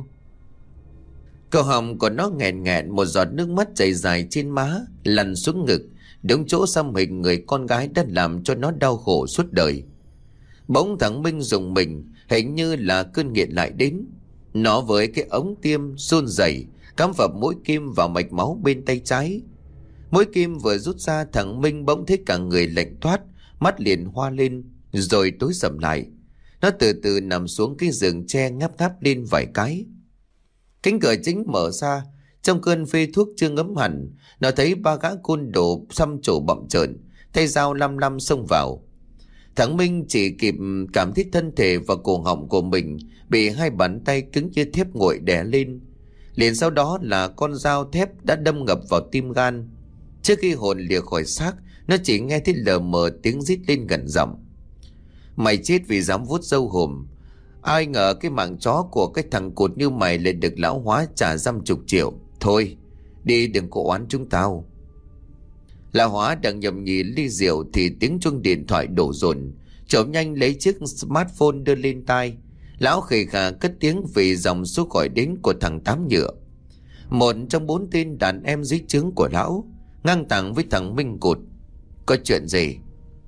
Câu họng của nó nghẹn nghẹn, một giọt nước mắt chảy dài trên má, lăn xuống ngực, đúng chỗ xăm hình người con gái đã làm cho nó đau khổ suốt đời. Bỗng thằng Minh rùng mình, hình như là cơn nghiện lại đến. Nó với cái ống tiêm run rẩy cắm vào mũi kim vào mạch máu bên tay trái. Mũi kim vừa rút ra, thằng Minh bỗng thấy cả người lạnh toát, mắt liền hoa lên rồi tối sầm lại. Nó từ từ nằm xuống cái giường tre, ngáp ngáp lên vài cái. Cánh cửa chính mở ra, trong cơn phê thuốc chưa ngấm hẳn, nó thấy ba gã côn đồ xăm trổ bậm trợn, tay dao lăm lăm xông vào. Thằng Minh chỉ kịp cảm thấy thân thể và cổ họng của mình bị hai bàn tay cứng như thép nguội đè lên. Liền sau đó là con dao thép đã đâm ngập vào tim gan. Trước khi hồn lìa khỏi xác, nó chỉ nghe thấy lờ mờ tiếng rít lên gần giọng: "Mày chết vì dám vuốt râu hùm. Ai ngờ cái mạng chó của cái thằng cụt như mày lại được lão hóa trả dăm chục triệu. Thôi, đi đừng có oán chúng tao." Lão hóa đang nhầm nhì ly rượu thì tiếng chuông điện thoại đổ dồn. Trộm nhanh lấy chiếc smartphone đưa lên tai. Lão khề khà cất tiếng vì dòng số gọi đến của thằng Tám Nhựa, một trong bốn tên đàn em dưới trướng của lão, ngang tàng với thằng Minh Cụt. "Có chuyện gì?"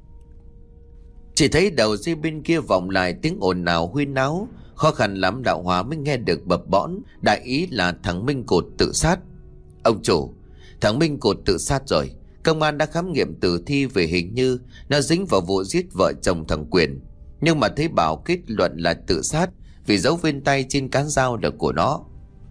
Chỉ thấy đầu dây bên kia vọng lại tiếng ồn ào huyên náo. Khó khăn lắm Đạo Hóa mới nghe được bập bõn, đại ý là thằng Minh Cụt tự sát. "Ông chủ, thằng Minh Cụt tự sát rồi. Công an đã khám nghiệm tử thi về hình như nó dính vào vụ giết vợ chồng thằng Quyền. Nhưng mà thấy bảo kết luận là tự sát vì dấu vân tay trên cán dao là của nó."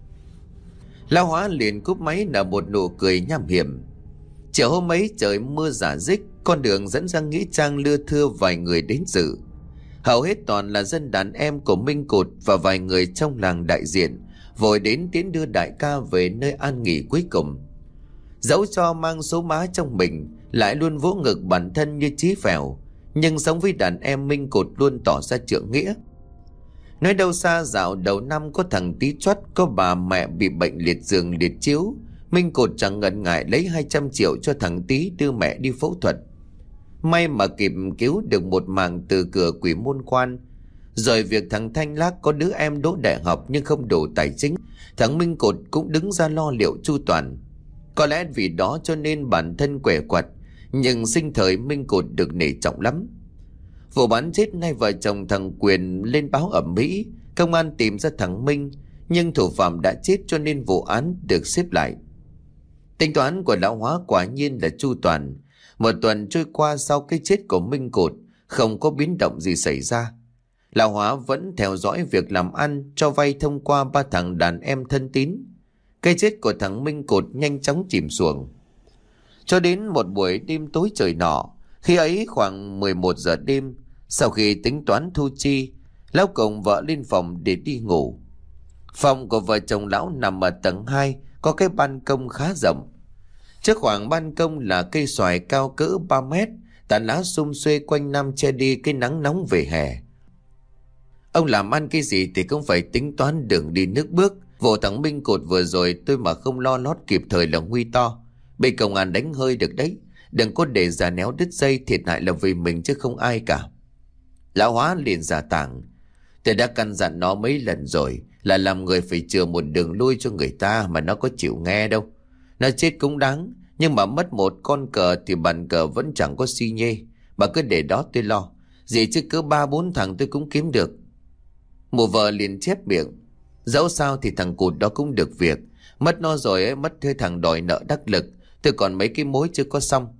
Lão Hóa liền cúp máy nở một nụ cười nham hiểm. Chiều hôm ấy trời mưa rả rích, con đường dẫn ra nghĩa trang lưa thưa vài người đến dự. Hầu hết toàn là dân đàn em của Minh Cụt và vài người trong làng đại diện, vội đến tiến đưa đại ca về nơi an nghỉ cuối cùng. Dẫu cho mang số má trong mình, lại luôn vỗ ngực bản thân như chí phèo, nhưng sống với đàn em Minh Cụt luôn tỏ ra trượng nghĩa. Nói đâu xa dạo đầu năm có thằng tí choắt, có bà mẹ bị bệnh liệt giường liệt chiếu, Minh Cụt chẳng ngần ngại lấy hai trăm triệu cho thằng tí đưa mẹ đi phẫu thuật. May mà kịp cứu được một mạng từ cửa quỷ môn quan. Rồi việc thằng Thanh Lác có đứa em đỗ đại học nhưng không đủ tài chính, thằng Minh Cụt cũng đứng ra lo liệu chu toàn. Có lẽ vì đó cho nên bản thân quẻ quặt, nhưng sinh thời Minh Cụt được nể trọng lắm. Vụ bắn chết hai vợ chồng thằng Quyền lên báo ầm ĩ, công an tìm ra thằng Minh, nhưng thủ phạm đã chết cho nên vụ án được xếp lại. Tính toán của Lão Hóa quả nhiên là chu toàn. Một tuần trôi qua sau cái chết của Minh Cụt, không có biến động gì xảy ra. Lão Hóa vẫn theo dõi việc làm ăn, cho vay thông qua ba thằng đàn em thân tín. Cái chết của thằng Minh Cụt nhanh chóng chìm xuồng. Cho đến một buổi đêm tối trời nọ, khi ấy khoảng mười một giờ đêm, sau khi tính toán thu chi, Lão cùng vợ lên phòng để đi ngủ. Phòng của vợ chồng Lão nằm ở tầng hai, có cái ban công khá rộng. Trước khoảng ban công là cây xoài cao cỡ ba mét, tán lá sum xuê quanh năm che đi cái nắng nóng về hè. Ông làm ăn cái gì thì cũng phải tính toán đường đi nước bước. Vụ thằng Minh Cụt vừa rồi tôi mà không lo lót kịp thời là nguy to. Bị công an đánh hơi được đấy. Đừng có để già néo đứt dây, thiệt hại là vì mình chứ không ai cả. Lão Hóa liền giả tảng: "Tôi đã căn dặn nó mấy lần rồi, là làm người phải chừa một đường lui cho người ta, mà nó có chịu nghe đâu. Nó chết cũng đáng, nhưng mà mất một con cờ thì bàn cờ vẫn chẳng có xi nhê. Bà cứ để đó tôi lo, gì chứ cứ ba bốn thằng tôi cũng kiếm được." Mụ vợ liền chép miệng: "Dẫu sao thì thằng Cụt đó cũng được việc. Mất nó rồi ấy, mất thuê thằng đòi nợ đắc lực. Tôi còn mấy cái mối chưa có xong."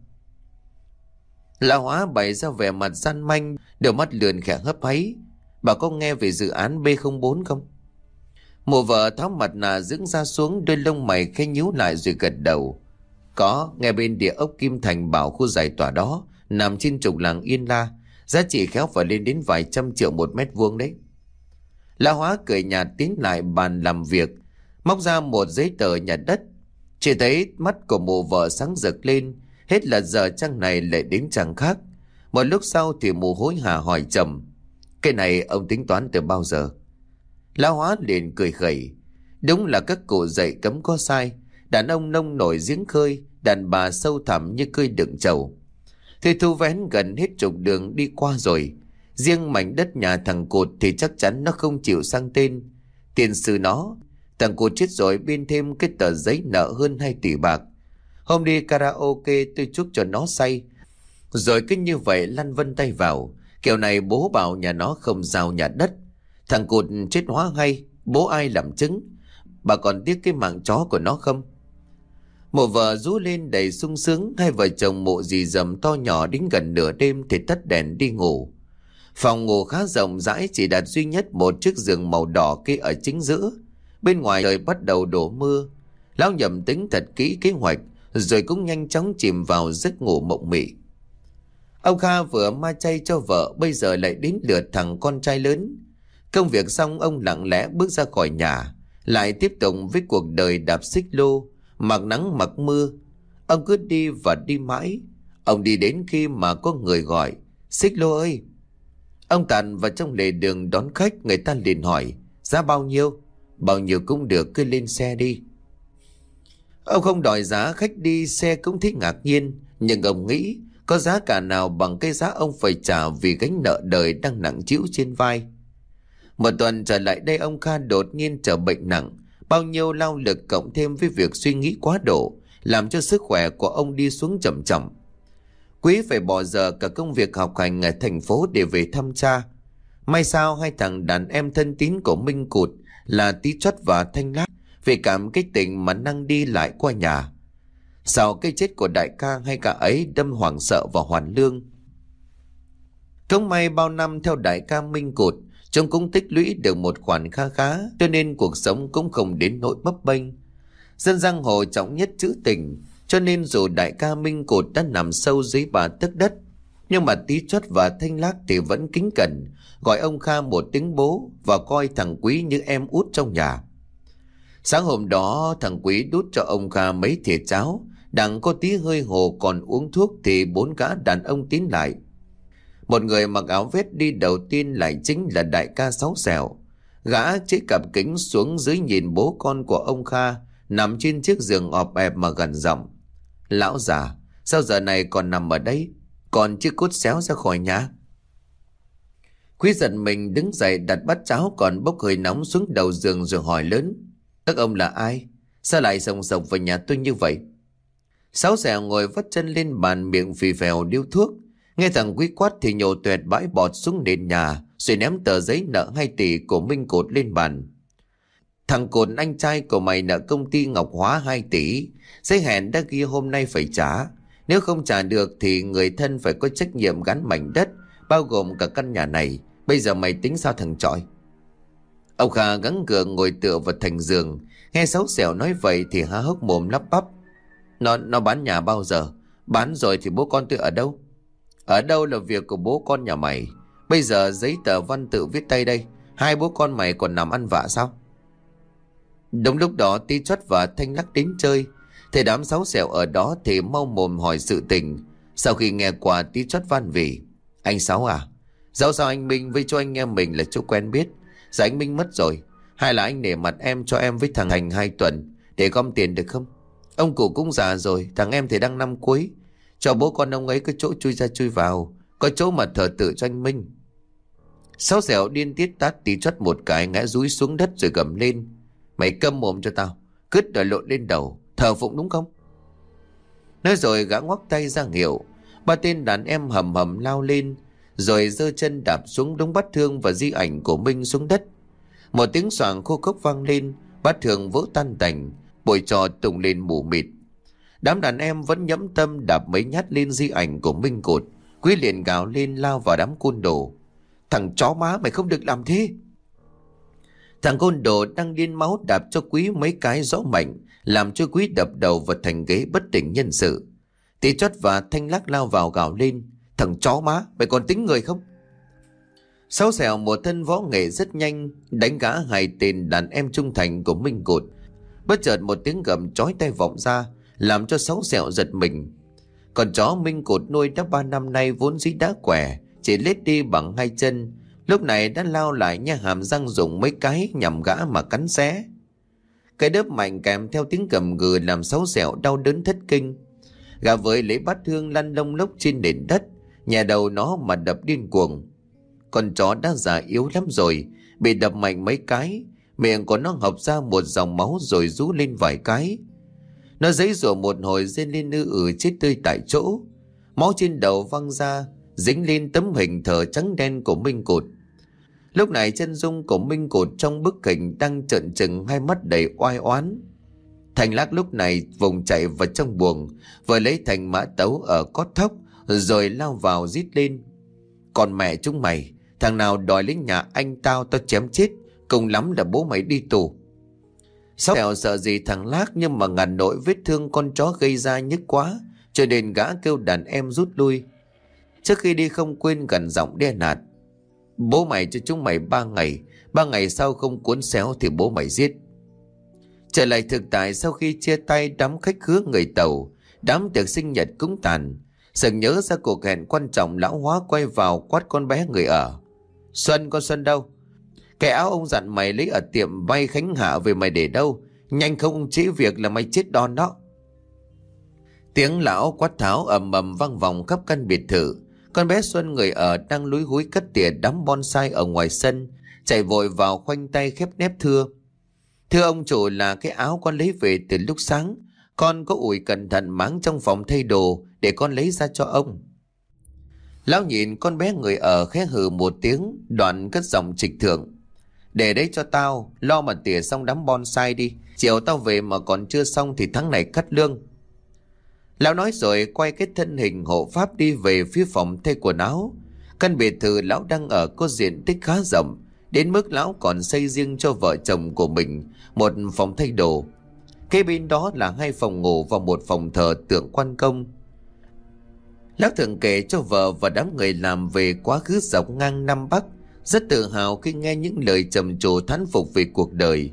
Lão Hóa bày ra vẻ mặt gian manh, đôi mắt lườn khẽ hấp háy: "Bà có nghe về dự án B không bốn không?" Mụ vợ tháo mặt nạ dưỡng ra xuống, đôi lông mày khẽ nhíu lại rồi gật đầu: "Có, nghe bên địa ốc Kim Thành bảo khu giải tỏa đó nằm trên trục làng Yên La, giá trị khéo phải lên đến vài trăm triệu một mét vuông đấy." Lão Hóa cười nhạt tiến lại bàn làm việc, móc ra một giấy tờ nhà đất. Chỉ thấy mắt của mụ vợ sáng rực lên, hết là giờ trang này lại đến trang khác. Một lúc sau thì mụ hối hả hỏi chồng: "Cái này ông tính toán từ bao giờ?" Lão Hóa liền cười khẩy: "Đúng là các cụ dạy cấm có sai. Đàn ông nông nổi giếng khơi, đàn bà sâu thẳm như cơi đựng trầu. Thì thu vén gần hết trục đường đi qua rồi. Riêng mảnh đất nhà thằng Cụt thì chắc chắn nó không chịu sang tên. Tiền sư nó, thằng Cụt chết rồi biên thêm cái tờ giấy nợ hơn hai tỷ bạc. Hôm đi karaoke tôi chúc cho nó say, rồi cứ như vậy lăn vân tay vào. Kiểu này bố bảo nhà nó không giao nhà đất. Thằng Cụt chết hóa ngay, bố ai làm chứng? Bà còn tiếc cái mạng chó của nó không?" Mụ vợ rú lên đầy sung sướng. Hai vợ chồng mụ dì dầm to nhỏ đến gần nửa đêm thì tắt đèn đi ngủ. Phòng ngủ khá rộng rãi, chỉ đặt duy nhất một chiếc giường màu đỏ kê ở chính giữa. Bên ngoài trời bắt đầu đổ mưa. Lão Nhậm tính thật kỹ kế hoạch, rồi cũng nhanh chóng chìm vào giấc ngủ mộng mị. Ông Kha vừa ma chay cho vợ, bây giờ lại đến lượt thằng con trai lớn. Công việc xong, ông lặng lẽ bước ra khỏi nhà, lại tiếp tục với cuộc đời đạp xích lô, mặc nắng mặc mưa. Ông cứ đi và đi mãi. Ông đi đến khi mà có người gọi: "Xích lô ơi!" Ông tạt vào trong lề đường đón khách. Người ta liền hỏi: "Giá bao nhiêu?" "Bao nhiêu cũng được, cứ lên xe đi." Ông không đòi giá, khách đi xe cũng thấy ngạc nhiên. Nhưng ông nghĩ có giá cả nào bằng cái giá ông phải trả vì gánh nợ đời đang nặng trĩu trên vai. Một tuần trở lại đây, ông Kha đột nhiên trở bệnh nặng. Bao nhiêu lao lực cộng thêm với việc suy nghĩ quá độ làm cho sức khỏe của ông đi xuống chậm chậm. Quý phải bỏ giờ cả công việc học hành ở thành phố để về thăm cha. May sao hai thằng đàn em thân tín của Minh Cụt là Tí Chót và Thanh Lát vì cảm kích tình mà năng đi lại qua nhà. Sau cái chết của đại ca, hay cả ấy đâm hoảng sợ và hoàn lương. Cũng may bao năm theo đại ca Minh Cụt, chúng cũng tích lũy được một khoản khá khá, cho nên cuộc sống cũng không đến nỗi bấp bênh. Dân giang hồ trọng nhất trữ tình, cho nên dù đại ca Minh Cụt đã nằm sâu dưới ba tấc đất, nhưng mà Tí Chót và Thanh Lác thì vẫn kính cẩn gọi ông Kha một tiếng bố và coi thằng Quý như em út trong nhà. Sáng hôm đó, thằng Quý đút cho ông Kha mấy thìa cháo. Đặng có tí hơi hồ còn uống thuốc thì bốn gã đàn ông tiến lại. Một người mặc áo vest đi đầu tiên lại chính là đại ca Sáu Sẹo. Gã chế cặp kính xuống dưới nhìn bố con của ông Kha nằm trên chiếc giường ọp ẹp mà gằn giọng: "Lão già, sao giờ này còn nằm ở đây? Còn chưa cút xéo ra khỏi nhà." Quý giận mình đứng dậy, đặt bát cháo còn bốc hơi nóng xuống đầu giường rồi hỏi lớn: "Các ông là ai? Sao lại sòng sộc vào nhà tôi như vậy?" Sáu Sẹo ngồi vắt chân lên bàn, miệng phì phèo điếu thuốc. Nghe thằng Quý quát thì nhổ toẹt bãi bọt xuống nền nhà, rồi ném tờ giấy nợ hai tỷ của Minh Cụt lên bàn. "Thằng Cụt, anh trai của mày nợ công ty Ngọc Hóa hai tỷ. Giấy hẹn đã ghi hôm nay phải trả. Nếu không trả được thì người thân phải có trách nhiệm gắn mảnh đất, bao gồm cả căn nhà này. Bây giờ mày tính sao thằng chọi?" Ông Kha gắng gượng ngồi tựa vào thành giường. Nghe Sáu Sẹo nói vậy thì há hốc mồm lắp bắp: Nó nó bán nhà bao giờ? Bán rồi thì bố con tôi ở đâu?" "Ở đâu là việc của bố con nhà mày. Bây giờ giấy tờ văn tự viết tay đây. Hai bố con mày còn nằm ăn vạ sao?" Đúng lúc đó Tí Chót và Thanh Lắc đến chơi. Thấy đám Sáu Sẹo ở đó thì mau mồm hỏi sự tình. Sau khi nghe qua, Tí Chót van vỉ: "Anh Sáu à, dẫu sao anh Minh với cho anh em mình là chỗ quen biết. Giờ anh Minh mất rồi, hay là anh nể mặt em cho em với thằng Hành hai tuần để gom tiền được không? Ông cụ cũng già rồi, thằng em thì đang năm cuối. Cho bố con ông ấy có chỗ chui ra chui vào, có chỗ mà thờ tự cho anh Minh." Sáu Sẹo điên tiết tát Tí Chót một cái, ngã dúi xuống đất rồi gầm lên: "Mày câm mồm cho tao, cứt đòi lộn lên đầu, thờ phụng đúng không?" Nói rồi gã ngoắc tay ra hiệu. Ba tên đàn em hầm hầm lao lên, rồi giơ chân đạp xuống đống bát thương và di ảnh của Minh xuống đất. Một tiếng xoàng khô khốc vang lên, bát thương vỡ tan tành, bụi trò tung lên mù mịt. Đám đàn em vẫn nhẫn tâm đạp mấy nhát lên di ảnh của Minh Cụt. Quý liền gào lên lao vào đám côn đồ: "Thằng chó má, mày không được làm thế!" Thằng côn đồ đang điên máu đạp cho Quý mấy cái rõ mạnh, làm cho Quý đập đầu vào thành ghế bất tỉnh nhân sự. Tí Chót và Thanh Lắc lao vào gào lên: "Thằng chó má, mày còn tính người không?" Sáu Sẹo một thân võ nghệ rất nhanh, đánh gã hai tên đàn em trung thành của Minh Cụt. Bất chợt một tiếng gầm chói tai vọng ra, làm cho Sáu Sẹo giật mình. Con chó Minh Cụt nuôi đã ba năm nay vốn dĩ đã khỏe, chỉ lết đi bằng hai chân, lúc này đã lao lại nha hàm răng dùng mấy cái nhằm gã mà cắn xé. Cái đớp mạnh kèm theo tiếng gầm gừ làm Sáu Sẹo đau đớn thất kinh. Gã với lấy bát thương lăn lông lốc trên nền đất, nhà đầu nó mà đập điên cuồng. Con chó đã già yếu lắm rồi, bị đập mạnh mấy cái, miệng của nó hộc ra một dòng máu rồi rú lên vài cái. Nó giãy giụa một hồi rên lên ư ử chết tươi tại chỗ. Máu trên đầu văng ra, dính lên tấm hình thờ trắng đen của Minh Cụt. Lúc này chân dung của Minh Cụt trong bức hình đang trợn trừng, hai mắt đầy oai oán. Thành Lắc lúc này vùng chạy vào trong buồng, vừa lấy thành mã tấu ở cót thóc rồi lao vào rít lên: "Còn mẹ chúng mày, Thằng nào đòi lấy nhà anh tao, tao chém chết. Cùng lắm là bố mày đi tù. Sáu Tèo sợ gì thằng Lác, nhưng mà ngàn nỗi vết thương con chó gây ra nhức quá, cho nên gã kêu đàn em rút lui. Trước khi đi không quên gần giọng đe nạt: bố mày cho chúng mày ba ngày, ba ngày sau không cuốn xéo thì bố mày giết. Trở lại thực tại, sau khi chia tay đám khách khứa người Tàu, đám tiệc sinh nhật cúng tàn, Sừng nhớ ra cuộc hẹn quan trọng. Lão Hóa quay vào quát con bé người ở: Xuân, con Xuân đâu? Cái áo ông dặn mày lấy ở tiệm vay Khánh Hạ về mày để đâu? Nhanh không trễ việc là mày chết đòn đó. Tiếng lão quát tháo ầm ầm vang vọng khắp căn biệt thự. Con bé Xuân người ở đang lúi húi cắt tỉa đám bonsai ở ngoài sân, chạy vội vào khoanh tay khép nép thưa: Thưa ông chủ, là cái áo con lấy về từ lúc sáng, con có ủi cẩn thận máng trong phòng thay đồ để con lấy ra cho ông. Lão nhìn con bé người ở khẽ hừ một tiếng, đoạn cất giọng trịch thượng: Để đấy cho tao, lo mà tỉa xong đám bonsai đi, chiều tao về mà còn chưa xong thì tháng này cắt lương. Lão nói rồi quay cái thân hình hộ pháp đi về phía phòng thay quần áo. Căn biệt thự lão đang ở có diện tích khá rộng, đến mức lão còn xây riêng cho vợ chồng của mình một phòng thay đồ. Kế bên đó là hai phòng ngủ và một phòng thờ tượng Quan Công. Lão thường kể cho vợ và đám người làm về quá khứ dọc ngang Nam Bắc, rất tự hào khi nghe những lời trầm trồ thán phục về cuộc đời.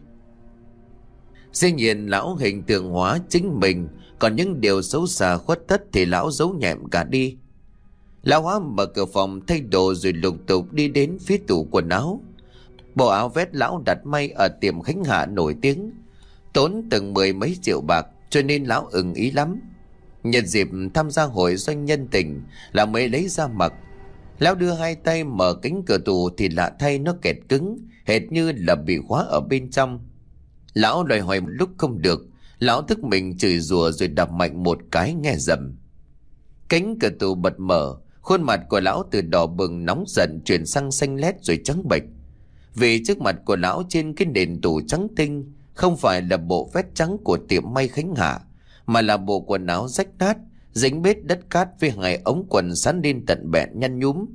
Dĩ nhiên lão hình tượng hóa chính mình, còn những điều xấu xa khuất tất thì lão giấu nhẹm cả đi. Lão Hóa mở cửa phòng thay đồ rồi lục tục đi đến phía tủ quần áo. Bộ áo vest lão đặt may ở tiệm Khánh Hạ nổi tiếng, tốn từng mười mấy triệu bạc, cho nên lão ưng ý lắm. Nhân dịp tham gia hội doanh nhân tình là mới lấy ra mặc. Lão đưa hai tay mở cánh cửa tủ thì lạ thay nó kẹt cứng, hệt như là bị khóa ở bên trong. Lão loay hoay một lúc không được, lão tức mình chửi rủa rồi đập mạnh một cái nghe rầm. Cánh cửa tủ bật mở, khuôn mặt của lão từ đỏ bừng nóng giận chuyển sang xanh lét rồi trắng bệch. Vì trước mặt của lão trên cái nền tủ trắng tinh không phải là bộ vest trắng của tiệm may Khánh Hạ, mà là bộ quần áo rách nát, dính bết đất cát với hai ống quần sắn lên tận bẹn nhăn nhúm.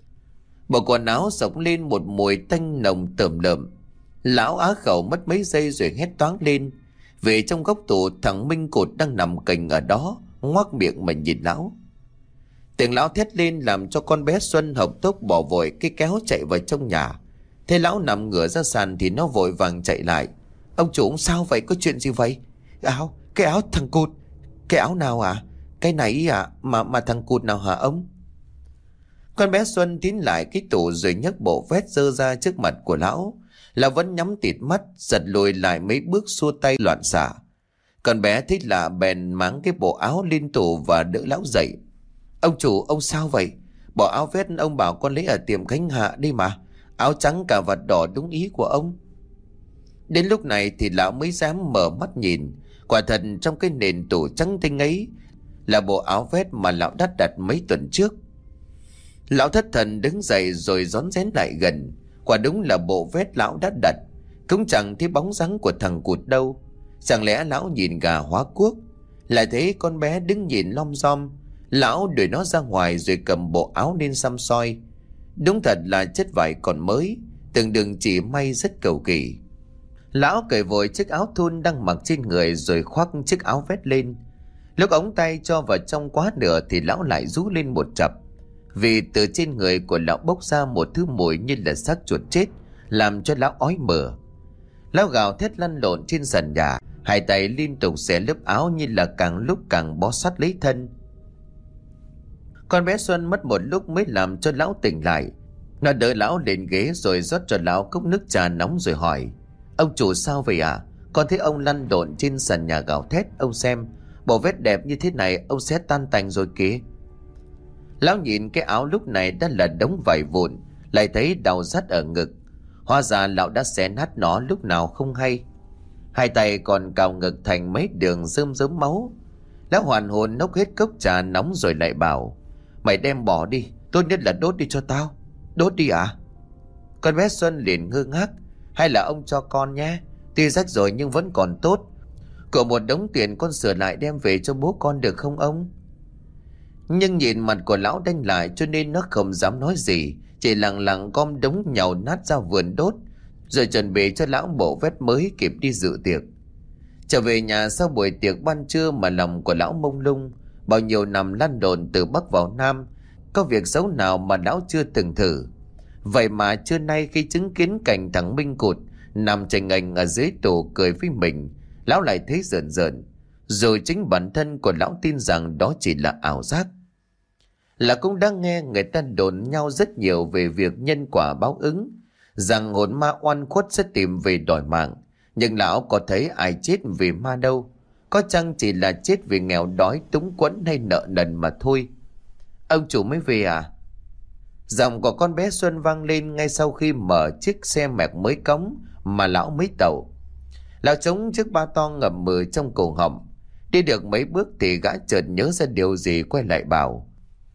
Bộ quần áo xộc lên một mùi tanh nồng tởm lợm. Lão á khẩu mất mấy giây rồi hét toáng lên, vì trong góc tủ thằng Minh Cụt đang nằm cành ở đó, ngoác miệng mà nhìn lão. Tiếng lão thét lên làm cho con bé Xuân hộc tốc bỏ vội cái kéo chạy vào trong nhà. Thế lão nằm ngửa ra sàn thì nó vội vàng chạy lại: Ông chủ, ông sao vậy? Có chuyện gì vậy? Áo, cái áo thằng Cụt. Cái áo nào à? Cái này à? Mà mà thằng Cụt nào hả ông? Con bé Xuân tiến lại cái tủ rồi nhấc bộ vest dơ ra trước mặt của lão. Lão vẫn nhắm tịt mắt, giật lùi lại mấy bước xua tay loạn xạ. Con bé thấy lạ bèn máng cái bộ áo lên tủ và đỡ lão dậy. Ông chủ, ông sao vậy? Bộ áo vest ông bảo con lấy ở tiệm Khánh Hạ đi mà. Áo trắng cà vạt đỏ đúng ý của ông. Đến lúc này thì lão mới dám mở mắt nhìn. Quả thật trong cái nền tủ trắng tinh ấy là bộ áo vest mà lão đã đặt mấy tuần trước. Lão thất thần đứng dậy rồi rón rén lại gần. Quả đúng là bộ vest lão đã đặt, cũng chẳng thấy bóng dáng của thằng Cụt đâu. Chẳng lẽ lão nhìn gà hóa cuốc? Lại thấy con bé đứng nhìn lom rom. Lão đuổi nó ra ngoài rồi cầm bộ áo lên xăm soi. Đúng thật là chất vải còn mới, từng đường chỉ may rất cầu kỳ. Lão cởi vội chiếc áo thun đang mặc trên người rồi khoác chiếc áo vest lên. Lúc ống tay cho vào trong quá nửa thì lão lại rú lên một chập, vì từ trên người của lão bốc ra một thứ mùi như là xác chuột chết, làm cho lão ói mửa. Lão gào thét lăn lộn trên sàn nhà, hai tay liên tục xẻ lớp áo như là càng lúc càng bó sát lấy thân. Con bé Xuân mất một lúc mới làm cho lão tỉnh lại. Nó đỡ lão lên ghế rồi rót cho lão cốc nước trà nóng rồi hỏi: Ông chủ sao vậy ạ? À? Con thấy ông lăn lộn trên sàn nhà gào thét. Ông xem, bộ vest đẹp như thế này ông sẽ tan tành rồi kìa. Lão nhìn cái áo lúc này đã là đống vải vụn, lại thấy đau rát ở ngực. Hóa ra lão đã xé nát nó lúc nào không hay. Hai tay còn cào ngực thành mấy đường rơm rớm máu. Lão hoàn hồn nốc hết cốc trà nóng rồi lại bảo: Mày đem bỏ đi, tốt nhất là đốt đi cho tao. Đốt đi à? Con bé Xuân liền ngơ ngác: Hay là ông cho con nhé, tuy rách rồi nhưng vẫn còn tốt. Của một đống tiền con sửa lại đem về cho bố con được không ông? Nhưng nhìn mặt của lão đanh lại cho nên nó không dám nói gì, chỉ lặng lặng gom đống nhàu nát ra vườn đốt, rồi chuẩn bị cho lão bộ vest mới kịp đi dự tiệc. Trở về nhà sau buổi tiệc ban trưa mà lòng của lão mông lung. Bao nhiêu năm lăn đồn từ Bắc vào Nam, có việc xấu nào mà lão chưa từng thử. Vậy mà trưa nay khi chứng kiến cảnh thằng Minh Cụt nằm chành ảnh ở dưới tủ cười với mình, lão lại thấy rợn rợn. Rồi chính bản thân của lão tin rằng đó chỉ là ảo giác. Là cũng đã nghe người ta đồn nhau rất nhiều về việc nhân quả báo ứng, rằng hồn ma oan khuất sẽ tìm về đòi mạng. Nhưng lão có thấy ai chết vì ma đâu, có chăng chỉ là chết vì nghèo đói, túng quẫn hay nợ nần mà thôi. Ông chủ mới về à? Giọng của con bé Xuân vang lên ngay sau khi mở chiếc xe mẹc mới cống mà lão mới tậu. Lão chống chiếc ba to ngậm mừ trong cổ họng. Đi được mấy bước thì gã chợt nhớ ra điều gì, quay lại bảo: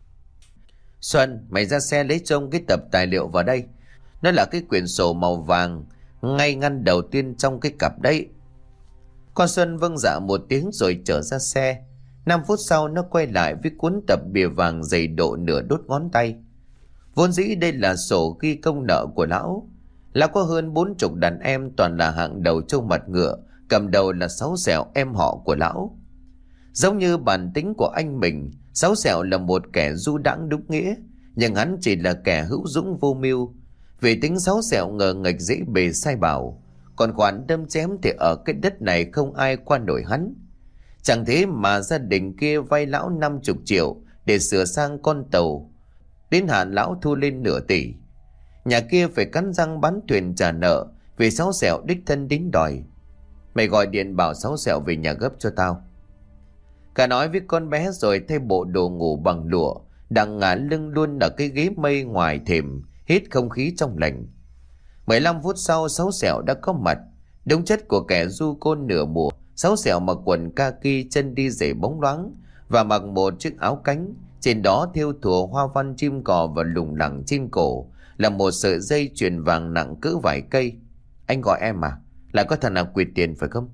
Xuân, mày ra xe lấy trông cái tập tài liệu vào đây. Nó là cái quyển sổ màu vàng, ngay ngăn đầu tiên trong cái cặp đấy. Con Xuân vâng dạ một tiếng rồi trở ra xe. Năm phút sau nó quay lại với cuốn tập bìa vàng dày độ nửa đốt ngón tay. Vốn dĩ đây là sổ ghi công nợ của lão. Lão có hơn bốn chục đàn em, toàn là hạng đầu trâu mặt ngựa, cầm đầu là Sáu Sẹo, em họ của lão. Giống như bản tính của anh mình, Sáu Sẹo là một kẻ du đãng đúng nghĩa, nhưng hắn chỉ là kẻ hữu dũng vô mưu. Vì tính Sáu Sẹo ngờ nghệch dễ bề sai bảo, còn khoản đâm chém thì ở cái đất này không ai qua nổi hắn. Chẳng thế mà gia đình kia vay lão năm chục triệu để sửa sang con tàu, đến hạn lão thu lên nửa tỷ. Nhà kia phải cắn răng bán thuyền trả nợ vì Sáu Sẹo đích thân đến đòi. Mày gọi điện bảo Sáu Sẹo về nhà gấp cho tao. Cả nói với con bé rồi thay bộ đồ ngủ bằng lụa, đang ngả lưng luôn ở cái ghế mây ngoài thềm, hít không khí trong lành. mười lăm phút sau, Sáu Sẹo đã có mặt. Đúng chất của kẻ du côn nửa mùa. Sáu Sẹo mặc quần kaki, chân đi giày bóng loáng và mặc một chiếc áo cánh, trên đó thêu thùa hoa văn chim cò và lủng lẳng trên cổ là một sợi dây chuyền vàng nặng cỡ vài cây. Anh gọi em à? Lại có thằng nào quỵt tiền phải không?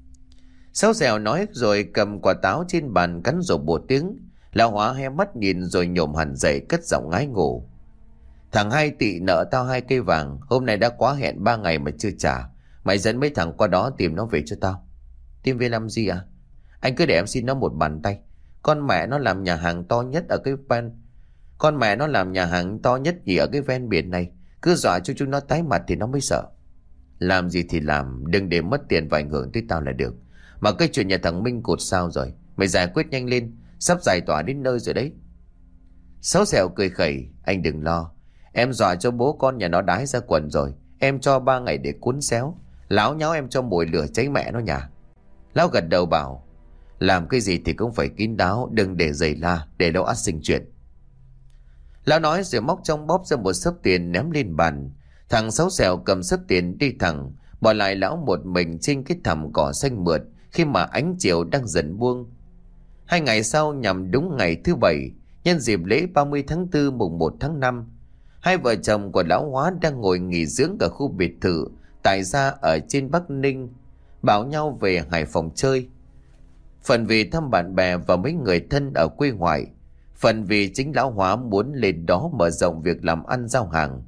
Sáu Sẹo nói rồi cầm quả táo trên bàn cắn rộp một tiếng. Lão Hóa hé mắt nhìn rồi nhổm hẳn dậy, cất giọng ngái ngủ: Thằng Hai Tị nợ tao hai cây vàng, hôm nay đã quá hẹn ba ngày mà chưa trả. Mày dẫn mấy thằng qua đó tìm nó về cho tao. Tìm về làm gì à? Anh cứ để em xin nó một bàn tay. Con mẹ nó làm nhà hàng to nhất ở cái ven Con mẹ nó làm nhà hàng to nhất gì ở cái ven biển này. Cứ dọa cho chúng nó tái mặt thì nó mới sợ. Làm gì thì làm, đừng để mất tiền và ảnh hưởng tới tao là được. Mà cái chuyện nhà thằng Minh Cụt sao rồi? Mày giải quyết nhanh lên, sắp giải tỏa đến nơi rồi đấy. Sáu Sẹo cười khẩy: Anh đừng lo, em dọa cho bố con nhà nó đái ra quần rồi. Em cho ba ngày để cuốn xéo. Láo nháo em cho mồi lửa cháy mẹ nó nhà. Lão gật đầu bảo: Làm cái gì thì cũng phải kín đáo, đừng để giày la, để đâu ắt sinh chuyện. Lão nói rồi móc trong bóp ra một xấp tiền ném lên bàn. Thằng Sáu Sẹo cầm xấp tiền đi thẳng, bỏ lại lão một mình trên cái thảm cỏ xanh mượt khi mà ánh chiều đang dần buông. Hai ngày sau, nhằm đúng ngày thứ bảy, nhân dịp lễ ba mươi tháng tư mùng một tháng năm, hai vợ chồng của lão Hóa đang ngồi nghỉ dưỡng ở khu biệt thự tại gia ở trên Bắc Ninh, bảo nhau về Hải Phòng chơi. Phần vì thăm bạn bè và mấy người thân ở quê ngoại, phần vì chính lão Hóa muốn lên đó mở rộng việc làm ăn giao hàng.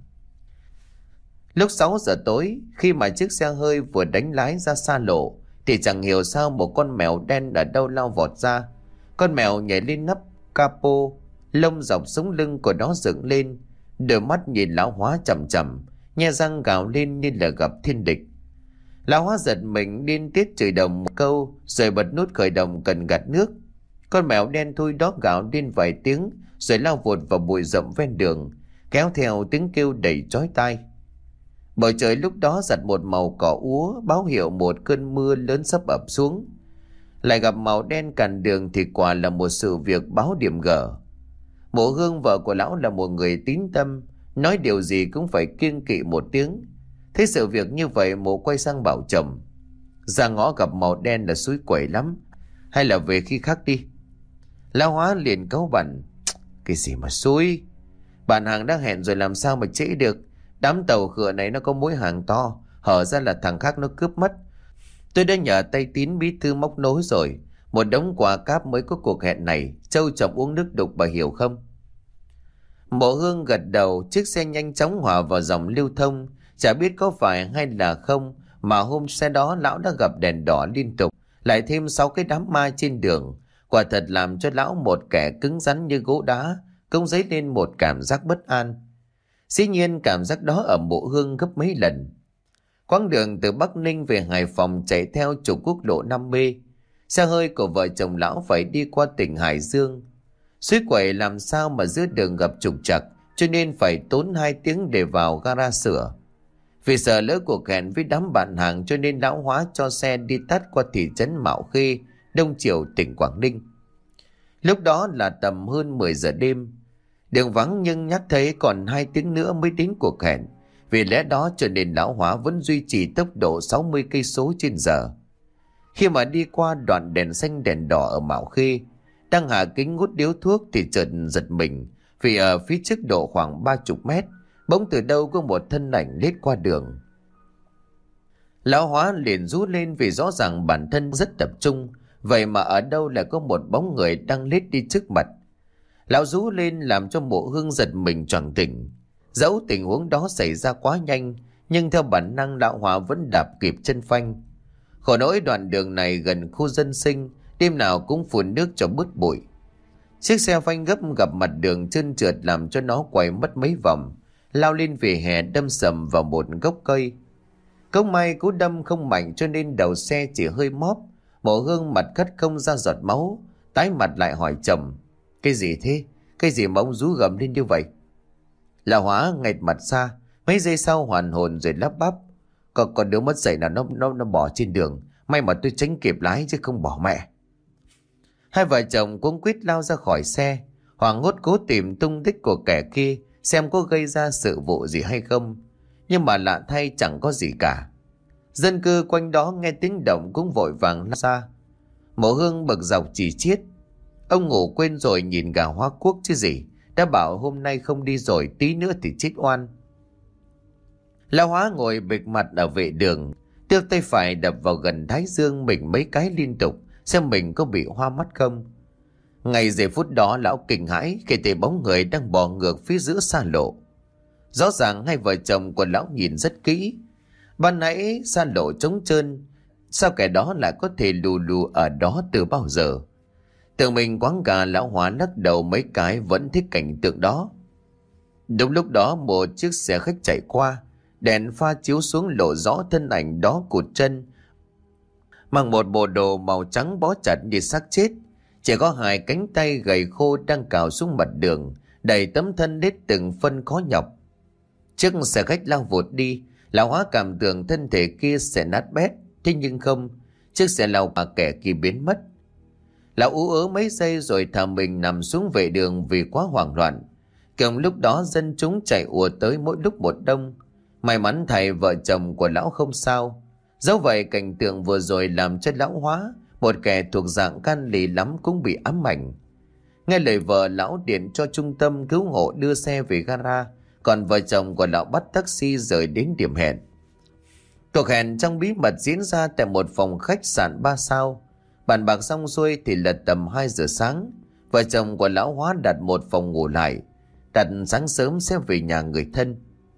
Lúc sáu giờ tối, khi mà chiếc xe hơi vừa đánh lái ra xa lộ, thì chẳng hiểu sao một con mèo đen ở đâu lao vọt ra. Con mèo nhảy lên nắp capo, lông dọc sống lưng của nó dựng lên, đôi mắt nhìn lão Hóa chằm chằm, nhe răng gào lên như là gặp thiên địch. Lão Hóa giật mình điên tiết chửi đồng một câu, rồi bật nút khởi động cần gạt nước. Con mèo đen thui đó gào lên vài tiếng, rồi lao vụt vào bụi rậm ven đường, kéo theo tiếng kêu đầy chói tai. Bầu trời lúc đó giặt một màu cỏ úa, báo hiệu một cơn mưa lớn sắp ập xuống. Lại gặp màu đen cản đường thì quả là một sự việc báo điểm gở. Mộ Hương, vợ của lão, là một người tín tâm, nói điều gì cũng phải kiêng kỵ một tiếng. Thấy sự việc như vậy, mộ quay sang bảo chồng: Ra ngõ gặp màu đen là xúi quẩy lắm, hay là về khi khác đi. Lão Hóa liền cáu bẳn: Cái gì mà xúi? Bạn hàng đang hẹn rồi làm sao mà trễ được. Đám tàu khựa này nó có mối hàng to, hở ra là thằng khác nó cướp mất. Tôi đã nhờ tay Tín bí thư móc nối rồi. Một đống quà cáp mới có cuộc hẹn này. Châu chồng uống nước đục, bà hiểu không? Mộ Hương gật đầu, chiếc xe nhanh chóng hòa vào dòng lưu thông. Chả biết có phải hay là không mà hôm xe đó lão đã gặp đèn đỏ liên tục, lại thêm sáu cái đám ma trên đường. Quả thật làm cho lão, một kẻ cứng rắn như gỗ đá, cũng dấy lên một cảm giác bất an. Dĩ nhiên cảm giác đó ở Mộ Hương gấp mấy lần. Quãng đường từ Bắc Ninh về Hải Phòng chạy theo trục quốc lộ năm B. Xe hơi của vợ chồng lão phải đi qua tỉnh Hải Dương. Suối quẩy làm sao mà giữa đường gặp trục trặc, cho nên phải tốn hai tiếng để vào gara sửa. Vì sợ lỡ cuộc hẹn với đám bạn hàng, cho nên lão Hóa cho xe đi tắt qua thị trấn Mạo Khê, Đông Triều, tỉnh Quảng Ninh. Lúc đó là tầm hơn mười giờ đêm. Đường vắng nhưng nhắc thấy còn hai tiếng nữa mới đến cuộc hẹn. Vì lẽ đó cho nên lão Hóa vẫn duy trì tốc độ sáu mươi cây số trên giờ. Khi mà đi qua đoạn đèn xanh đèn đỏ ở Mạo Khê, đang hạ kính hút điếu thuốc thì chợt giật mình, vì ở phía trước độ khoảng ba chục mét, bỗng từ đâu có một thân ảnh lết qua đường. Lão Hóa liền rú lên vì rõ ràng bản thân rất tập trung, vậy mà ở đâu lại có một bóng người đang lết đi trước mặt. Lão rú lên làm cho Mộ Hương giật mình choàng tỉnh. Dẫu tình huống đó xảy ra quá nhanh, nhưng theo bản năng lão Hóa vẫn đạp kịp chân phanh. Khổ nỗi đoạn đường này gần khu dân sinh, đêm nào cũng phun nước cho bứt bụi. Chiếc xe phanh gấp gặp mặt đường trơn trượt làm cho nó quay mất mấy vòng, lao lên vỉa hè đâm sầm vào một gốc cây. Không may cú đâm không mạnh cho nên đầu xe chỉ hơi móp. Mộ Hương mặt cắt không ra giọt máu, tái mặt lại hỏi chồng: "Cái gì thế? Cái gì mà ông rú gầm lên như vậy?" Lão Hóa nghệt mặt ra, mấy giây sau hoàn hồn rồi lắp bắp: Có, có đứa mất dạy nào nó, nó, nó bỏ trên đường. May mà tôi tránh kịp lái chứ không bỏ mẹ. Hai vợ chồng cuống quýt lao ra khỏi xe, hoảng hốt cố tìm tung tích của kẻ kia, xem có gây ra sự vụ gì hay không. Nhưng mà lạ thay chẳng có gì cả. Dân cư quanh đó nghe tiếng động cũng vội vàng lao ra. Mộ Hương bực dọc chỉ chiết: "Ông ngủ quên rồi nhìn gà hóa quốc chứ gì. Đã bảo hôm nay không đi rồi, tí nữa thì chết oan." Lão Hóa ngồi bịch mặt ở vệ đường, đưa tay phải đập vào gần thái dương mình mấy cái liên tục, xem mình có bị hoa mắt không. Ngay giây phút đó lão kinh hãi khi thấy bóng người đang bò ngược phía giữa xa lộ. Rõ ràng hai vợ chồng của lão nhìn rất kỹ. Ban nãy xa lộ trống trơn, sao kẻ đó lại có thể lù lù ở đó từ bao giờ? Tưởng mình quáng gà, lão Hóa lắc đầu mấy cái vẫn thích cảnh tượng đó. Đúng lúc đó một chiếc xe khách chạy qua, đèn pha chiếu xuống lộ rõ thân ảnh đó cụt chân, mặc một bộ đồ màu trắng bó chặt như xác chết, chỉ có hai cánh tay gầy khô đang cào xuống mặt đường, đầy tấm thân đít từng phân khó nhọc. Chiếc xe khách lao vụt đi, lão Hóa cảm tưởng thân thể kia sẽ nát bét, thế nhưng không, chiếc xe lao qua kẻ kia biến mất. Lão ú ớ mấy giây rồi thả mình nằm xuống vệ đường vì quá hoảng loạn. Cùng lúc đó dân chúng chạy ùa tới mỗi lúc một đông. May mắn thầy vợ chồng của lão không sao. Dẫu vậy cảnh tượng vừa rồi làm cho lão Hóa, một kẻ thuộc dạng can lì lắm, cũng bị ám ảnh. Nghe lời vợ, lão điện cho trung tâm cứu hộ đưa xe về gara, còn vợ chồng của lão bắt taxi rời đến điểm hẹn. Cuộc hẹn trong bí mật diễn ra tại một phòng khách sạn ba sao. Bàn bạc xong xuôi thì là tầm hai giờ sáng. Vợ chồng của lão Hóa đặt một phòng ngủ lại, đặt sáng sớm sẽ về nhà người thân.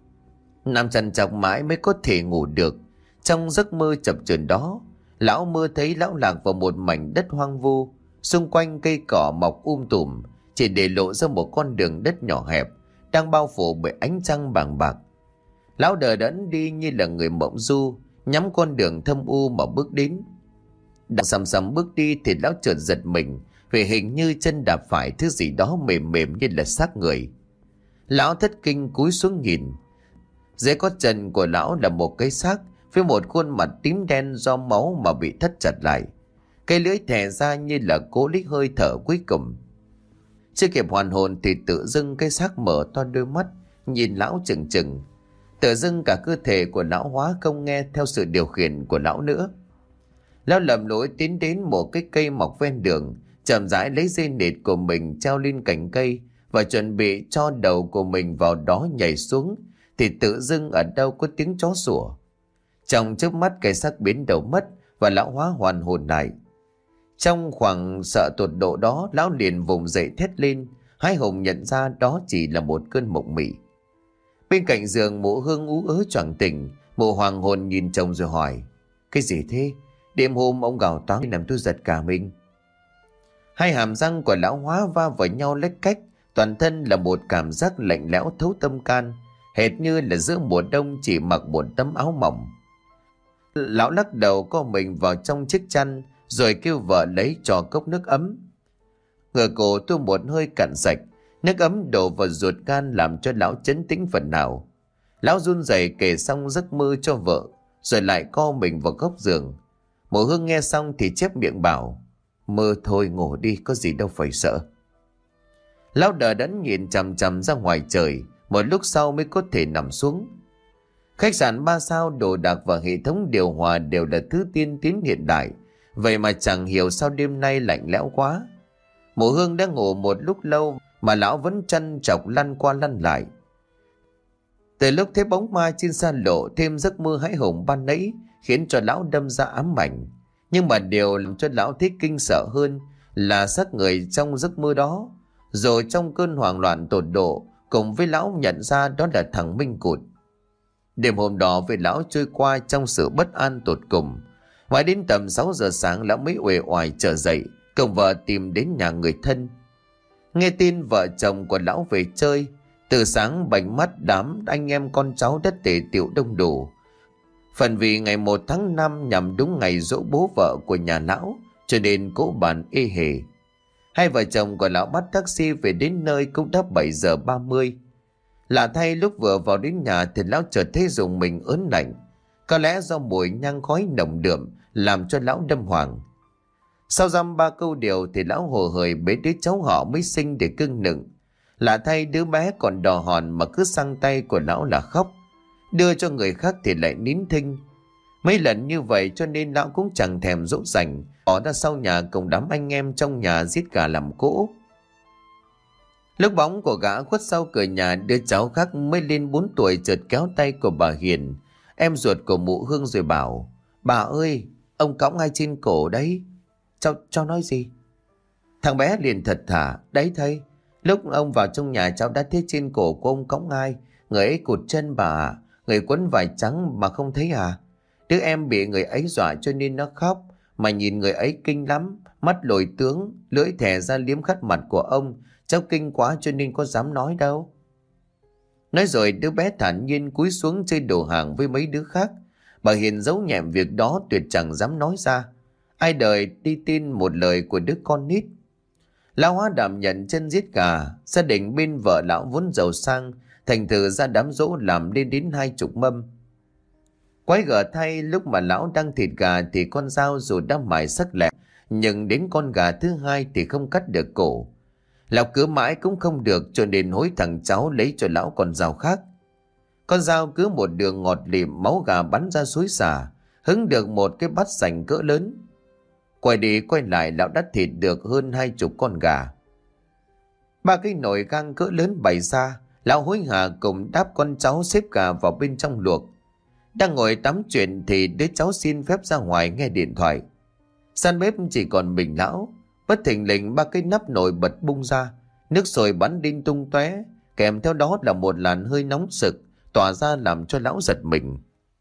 Nằm trằn trọc mãi mới có thể ngủ được. Trong giấc mơ chập chờn đó, lão mơ thấy lão lạc vào một mảnh đất hoang vu, xung quanh cây cỏ mọc um tùm, chỉ để lộ ra một con đường đất nhỏ hẹp đang bao phủ bởi ánh trăng bàng bạc. Lão đờ đẫn đi như là người mộng du, nhắm con đường thâm u mà bước đến. Đang sầm sầm bước đi thì lão chợt giật mình, vì hình như chân đạp phải thứ gì đó mềm mềm như là xác người. Lão thất kinh cúi xuống nhìn. Dưới gót chân của lão là một cái xác với một khuôn mặt tím đen do máu mà bị thắt chặt lại. Cái lưỡi thè ra như là cố lấy hơi thở cuối cùng. Chưa kịp hoàn hồn thì tự dưng cái xác mở to đôi mắt nhìn lão chừng chừng. Tự dưng cả cơ thể của lão Hóa không nghe theo sự điều khiển của lão nữa. Lão lầm lỗi tiến đến một cái cây mọc ven đường, chậm rãi lấy dây nịt của mình treo lên cành cây và chuẩn bị cho đầu của mình vào đó nhảy xuống, thì tự dưng ở đâu có tiếng chó sủa. Trong chớp mắt cái xác biến đầu mất và lão Hóa hoàn hồn lại. Trong khoảng sợ tột độ đó, lão liền vùng dậy thét lên, Hai Hùng nhận ra đó chỉ là một cơn mộng mị. Bên cạnh giường mụ Hương ú ớ choàng tỉnh. Mụ hoàng hồn nhìn chồng rồi hỏi: Cái gì thế? Đêm hôm ông gào toáng làm tôi giật cả mình. Hai hàm răng của lão Hóa va vào nhau lách cách, toàn thân là một cảm giác lạnh lẽo thấu tâm can, hệt như là giữa mùa đông chỉ mặc một tấm áo mỏng. Lão lắc đầu co mình vào trong chiếc chăn, rồi kêu vợ lấy cho cốc nước ấm. Ngửa cổ tôi một hơi cạn sạch, nước ấm đổ vào ruột gan làm cho lão chấn tĩnh phần nào. Lão run rẩy kể xong giấc mơ cho vợ, rồi lại co mình vào góc giường. Mụ Hương nghe xong thì chép miệng bảo: Mơ thôi, ngủ đi, có gì đâu phải sợ. Lão đờ đẫn nhìn chằm chằm ra ngoài trời, một lúc sau mới có thể nằm xuống. Khách sạn ba sao, đồ đạc và hệ thống điều hòa đều là thứ tiên tiến hiện đại, vậy mà chẳng hiểu sao đêm nay lạnh lẽo quá. Mụ Hương đã ngủ một lúc lâu mà lão vẫn chăn chọc lăn qua lăn lại. Từ lúc thấy bóng ma trên xa lộ, thêm giấc mơ hãi hùng ban nãy khiến cho lão đâm ra ám ảnh. Nhưng mà điều làm cho lão thích kinh sợ hơn là xác người trong giấc mơ đó. Rồi trong cơn hoảng loạn tột độ, cùng với lão nhận ra đó là thằng Minh Cụt. Đêm hôm đó với lão trôi qua trong sự bất an tột cùng. Mãi đến tầm sáu giờ sáng lão mới uể oải trở dậy, cùng vợ tìm đến nhà người thân. Nghe tin vợ chồng của lão về chơi, từ sáng bảnh mắt đám anh em con cháu đã tề tựu đông đủ. Phần vì ngày một tháng năm nhằm đúng ngày giỗ bố vợ của nhà lão, cho nên cỗ bàn ê hề. Hai vợ chồng của lão bắt taxi về đến nơi cũng đã bảy giờ ba mươi. Lạ thay, lúc vừa vào đến nhà thì lão chợt thấy rùng mình ớn lạnh. Có lẽ do mùi nhang khói nồng đượm làm cho lão đâm hoàng. Sau dăm ba câu điều thì lão hồ hởi bế đứa cháu họ mới sinh để cưng nựng. Lạ thay, đứa bé còn đỏ hòn mà cứ sang tay của lão là khóc, đưa cho người khác thì lại nín thinh. Mấy lần như vậy cho nên lão cũng chẳng thèm dỗ dành, bỏ ra sau nhà cùng đám anh em trong nhà giết gà làm cỗ. Lúc bóng của gã khuất sau cửa nhà, đứa cháu khác mới lên bốn tuổi chợt kéo tay của bà Hiền, em ruột của mụ Hương, rồi bảo: Bà ơi, ông cõng ai trên cổ đấy? Cháu, cháu nói gì? Thằng bé liền thật thà: Đấy thầy, lúc ông vào trong nhà cháu đã thấy trên cổ của ông cõng ai. Người ấy cụt chân bà ạ, người quấn vải trắng mà không thấy à? Đứa em bị người ấy dọa cho nên nó khóc, mà nhìn người ấy kinh lắm, mắt lồi tướng, lưỡi thè ra liếm khắt mặt của ông. Cháu kinh quá cho nên có dám nói đâu. Nói rồi đứa bé thản nhiên cúi xuống chơi đồ hàng với mấy đứa khác. Bà Hiền giấu nhẹm việc đó, tuyệt chẳng dám nói ra. Ai đời đi tin một lời của đứa con nít. Lão Hóa đảm nhận chân giết gà. Gia đình bên vợ lão vốn giàu sang, thành thử ra đám dỗ làm lên đến hai chục mâm. Quái gở thay, lúc mà lão đang thịt gà thì con dao dù đã mài sắc lẹm, nhưng đến con gà thứ hai thì không cắt được cổ. Lão cứ mãi cũng không được, cho nên hối thằng cháu lấy cho lão con dao khác. Con dao cứ một đường ngọt lịm, máu gà bắn ra xối xả, hứng được một cái bát sành cỡ lớn. Quay đi quay lại, lão đã thịt được hơn hai chục con gà. Ba cái nồi gang cỡ lớn bày ra, lão hối hả cùng đáp con cháu xếp gà vào bên trong luộc. Đang ngồi tắm chuyện thì đứa cháu xin phép ra ngoài nghe điện thoại. San bếp chỉ còn mình lão. Bất thình lình ba cái nắp nồi bật bung ra, nước sôi bắn đinh tung tóe, kèm theo đó là một làn hơi nóng sực tỏa ra làm cho lão giật mình.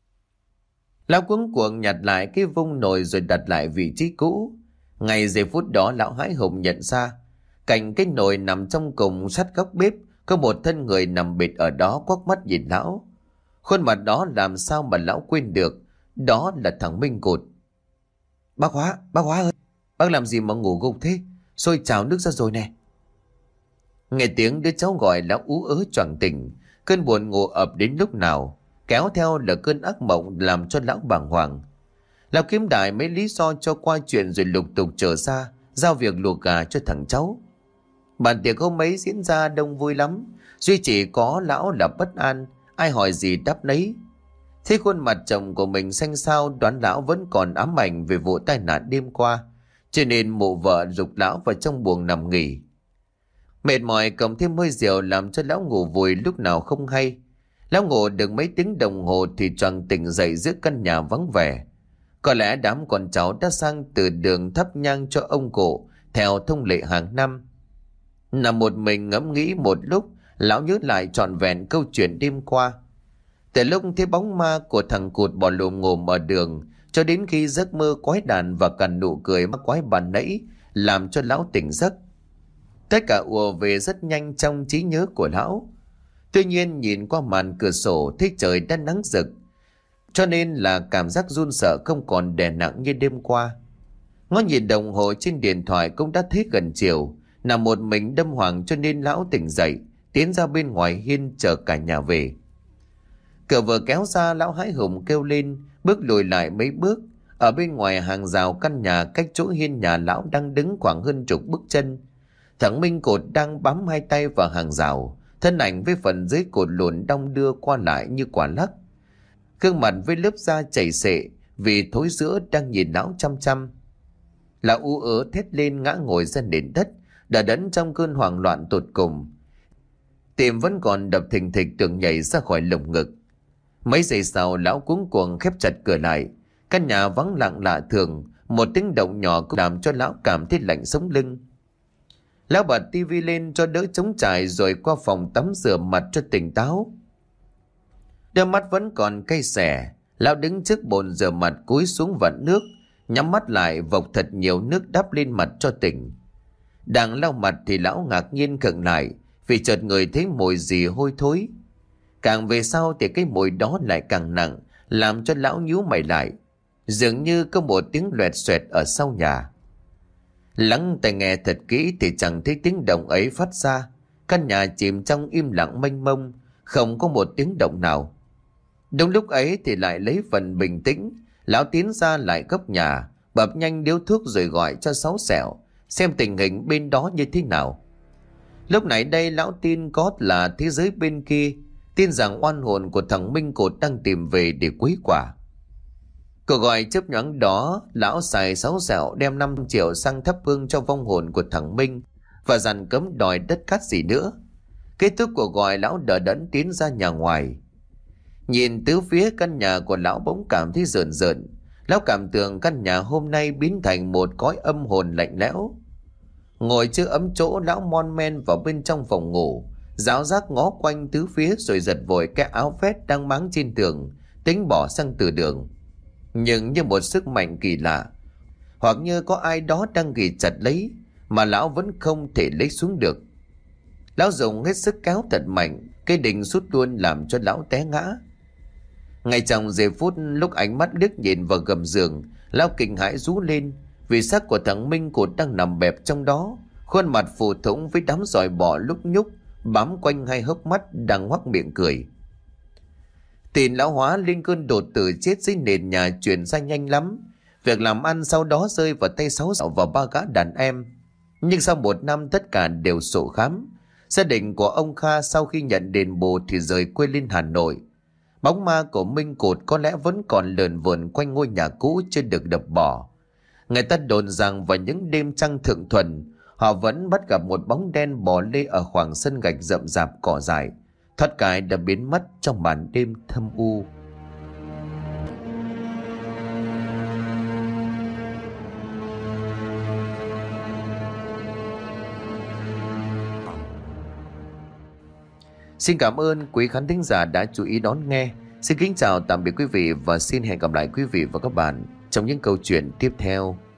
Lão cuống cuồng nhặt lại cái vung nồi rồi đặt lại vị trí cũ. Ngay giây phút đó lão hãi hùng nhận ra, cạnh cái nồi nằm trong cùng sát góc bếp có một thân người nằm bệt ở đó, quắc mắt nhìn lão. Khuôn mặt đó làm sao mà lão quên được, đó là thằng Minh Cụt. Bác Hóa, bác Hóa ơi, bác làm gì mà ngủ gục thế? Sôi trào nước ra rồi nè. Nghe tiếng đứa cháu gọi, lão ú ớ choàng tỉnh. Cơn buồn ngủ ập đến lúc nào, kéo theo là cơn ác mộng làm cho lão bàng hoàng. Lão kiếm đại mấy lý do cho qua chuyện rồi lục tục trở ra giao việc luộc gà cho thằng cháu. Bàn tiệc hôm ấy diễn ra đông vui lắm, duy chỉ có lão là bất an, ai hỏi gì đáp nấy. Thấy khuôn mặt chồng của mình xanh xao, đoán lão vẫn còn ám ảnh về vụ tai nạn đêm qua, cho nên mụ vợ giục lão vào trong buồng nằm nghỉ. Mệt mỏi cộng thêm hơi rượu làm cho lão ngủ vùi lúc nào không hay. Lão ngủ được mấy tiếng đồng hồ thì choàng tỉnh dậy giữa căn nhà vắng vẻ. Có lẽ đám con cháu đã sang từ đường thắp nhang cho ông cụ theo thông lệ hàng năm. Nằm một mình ngẫm nghĩ một lúc, lão nhớ lại trọn vẹn câu chuyện đêm qua. Từ lúc thấy bóng ma của thằng Cụt bò lồm ngồm ở đường, cho đến khi giấc mơ quái đàn và cả nụ cười mắc quái bàn nãy làm cho lão tỉnh giấc. Tất cả ùa về rất nhanh trong trí nhớ của lão. Tuy nhiên nhìn qua màn cửa sổ thấy trời đã nắng rực, cho nên là cảm giác run sợ không còn đè nặng như đêm qua. Ngó nhìn đồng hồ trên điện thoại cũng đã thấy gần chiều. Nằm một mình đâm hoàng cho nên lão tỉnh dậy, tiến ra bên ngoài hiên chờ cả nhà về. Cửa vừa kéo ra, lão hãi hùng kêu lên, bước lùi lại mấy bước. Ở bên ngoài hàng rào căn nhà cách chỗ hiên nhà lão đang đứng khoảng hơn chục bước chân. Thằng Minh Cột đang bám hai tay vào hàng rào, thân ảnh với phần dưới cột lùn đong đưa qua lại như quả lắc. Gương mặt với lớp da chảy xệ vì thối rữa đang nhìn lão chăm chăm. Lão ú ớ thét lên ngã ngồi ra nền đất, đờ đẫn trong cơn hoảng loạn tột cùng. Tim vẫn còn đập thình thịch tưởng nhảy ra khỏi lồng ngực. Mấy giây sau lão cuống cuồng khép chặt cửa lại. Căn nhà vắng lặng lạ thường, một tiếng động nhỏ cũng làm cho lão cảm thấy lạnh sống lưng. Lão bật tivi lên cho đỡ trống trải rồi qua phòng tắm rửa mặt cho tỉnh táo. Đôi mắt vẫn còn cay xè, lão đứng trước bồn rửa mặt cúi xuống vặn nước, nhắm mắt lại vộc thật nhiều nước đắp lên mặt cho tỉnh. Đang lau mặt thì lão ngạc nhiên khựng lại vì chợt người thấy mùi gì hôi thối. Càng về sau thì cái mùi đó lại càng nặng, làm cho lão nhíu mày lại. Dường như có một tiếng loẹt xoẹt ở sau nhà. Lắng tai nghe thật kỹ thì chẳng thấy tiếng động ấy phát ra. Căn nhà chìm trong im lặng mênh mông, không có một tiếng động nào. Đúng lúc ấy thì lại lấy phần bình tĩnh, lão tiến ra lại góc nhà, bập nhanh điếu thuốc rồi gọi cho Sáu Sẹo, xem tình hình bên đó như thế nào. Lúc này đây lão tin có là thế giới bên kia, tin rằng oan hồn của thằng Minh Cột đang tìm về để quấy quả. Cuộc gọi chớp nhoáng đó, lão xài Sáu Sẹo đem năm triệu sang thắp hương cho vong hồn của thằng Minh và dặn cấm đòi đất cát gì nữa. Kết thúc cuộc gọi, lão đờ đẫn tiến ra nhà ngoài. Nhìn tứ phía căn nhà của lão bỗng cảm thấy rợn rợn. Lão cảm tưởng căn nhà hôm nay biến thành một cõi âm hồn lạnh lẽo. Ngồi chưa ấm chỗ, lão mon men vào bên trong phòng ngủ, giáo giác ngó quanh tứ phía rồi giật vội cái áo vest đang máng trên tường, tính bỏ sang từ đường. Nhưng như một sức mạnh kỳ lạ, hoặc như có ai đó đang ghì chặt lấy, mà lão vẫn không thể lấy xuống được. Lão dùng hết sức kéo thật mạnh, cây đình sút luôn làm cho lão té ngã. Ngay trong giây phút lúc ánh mắt liếc nhìn vào gầm giường, lão kinh hãi rú lên vì xác của thằng Minh Cột đang nằm bẹp trong đó, khuôn mặt phù thủng với đám giòi bọ lúc nhúc bám quanh hai hốc mắt đang ngoác miệng cười. Tin lão Hóa linh cơn đột tử chết dưới nền nhà truyền ra nhanh lắm. Việc làm ăn sau đó rơi vào tay Sáu Sẹo và ba gã đàn em. Nhưng sau một năm tất cả đều sổ khám. Gia đình của ông Kha sau khi nhận đền bù thì rời quê lên Hà Nội. Bóng ma của Minh Cột có lẽ vẫn còn lờn vờn quanh ngôi nhà cũ chưa được đập bỏ. Người ta đồn rằng vào những đêm trăng thượng thuần, họ vẫn bắt gặp một bóng đen bò lê ở khoảng sân gạch rậm rạp cỏ dại, thoát cái đã biến mất trong màn đêm thâm u. Xin cảm ơn quý khán thính giả đã chú ý đón nghe. Xin kính chào tạm biệt quý vị và xin hẹn gặp lại quý vị và các bạn trong những câu chuyện tiếp theo.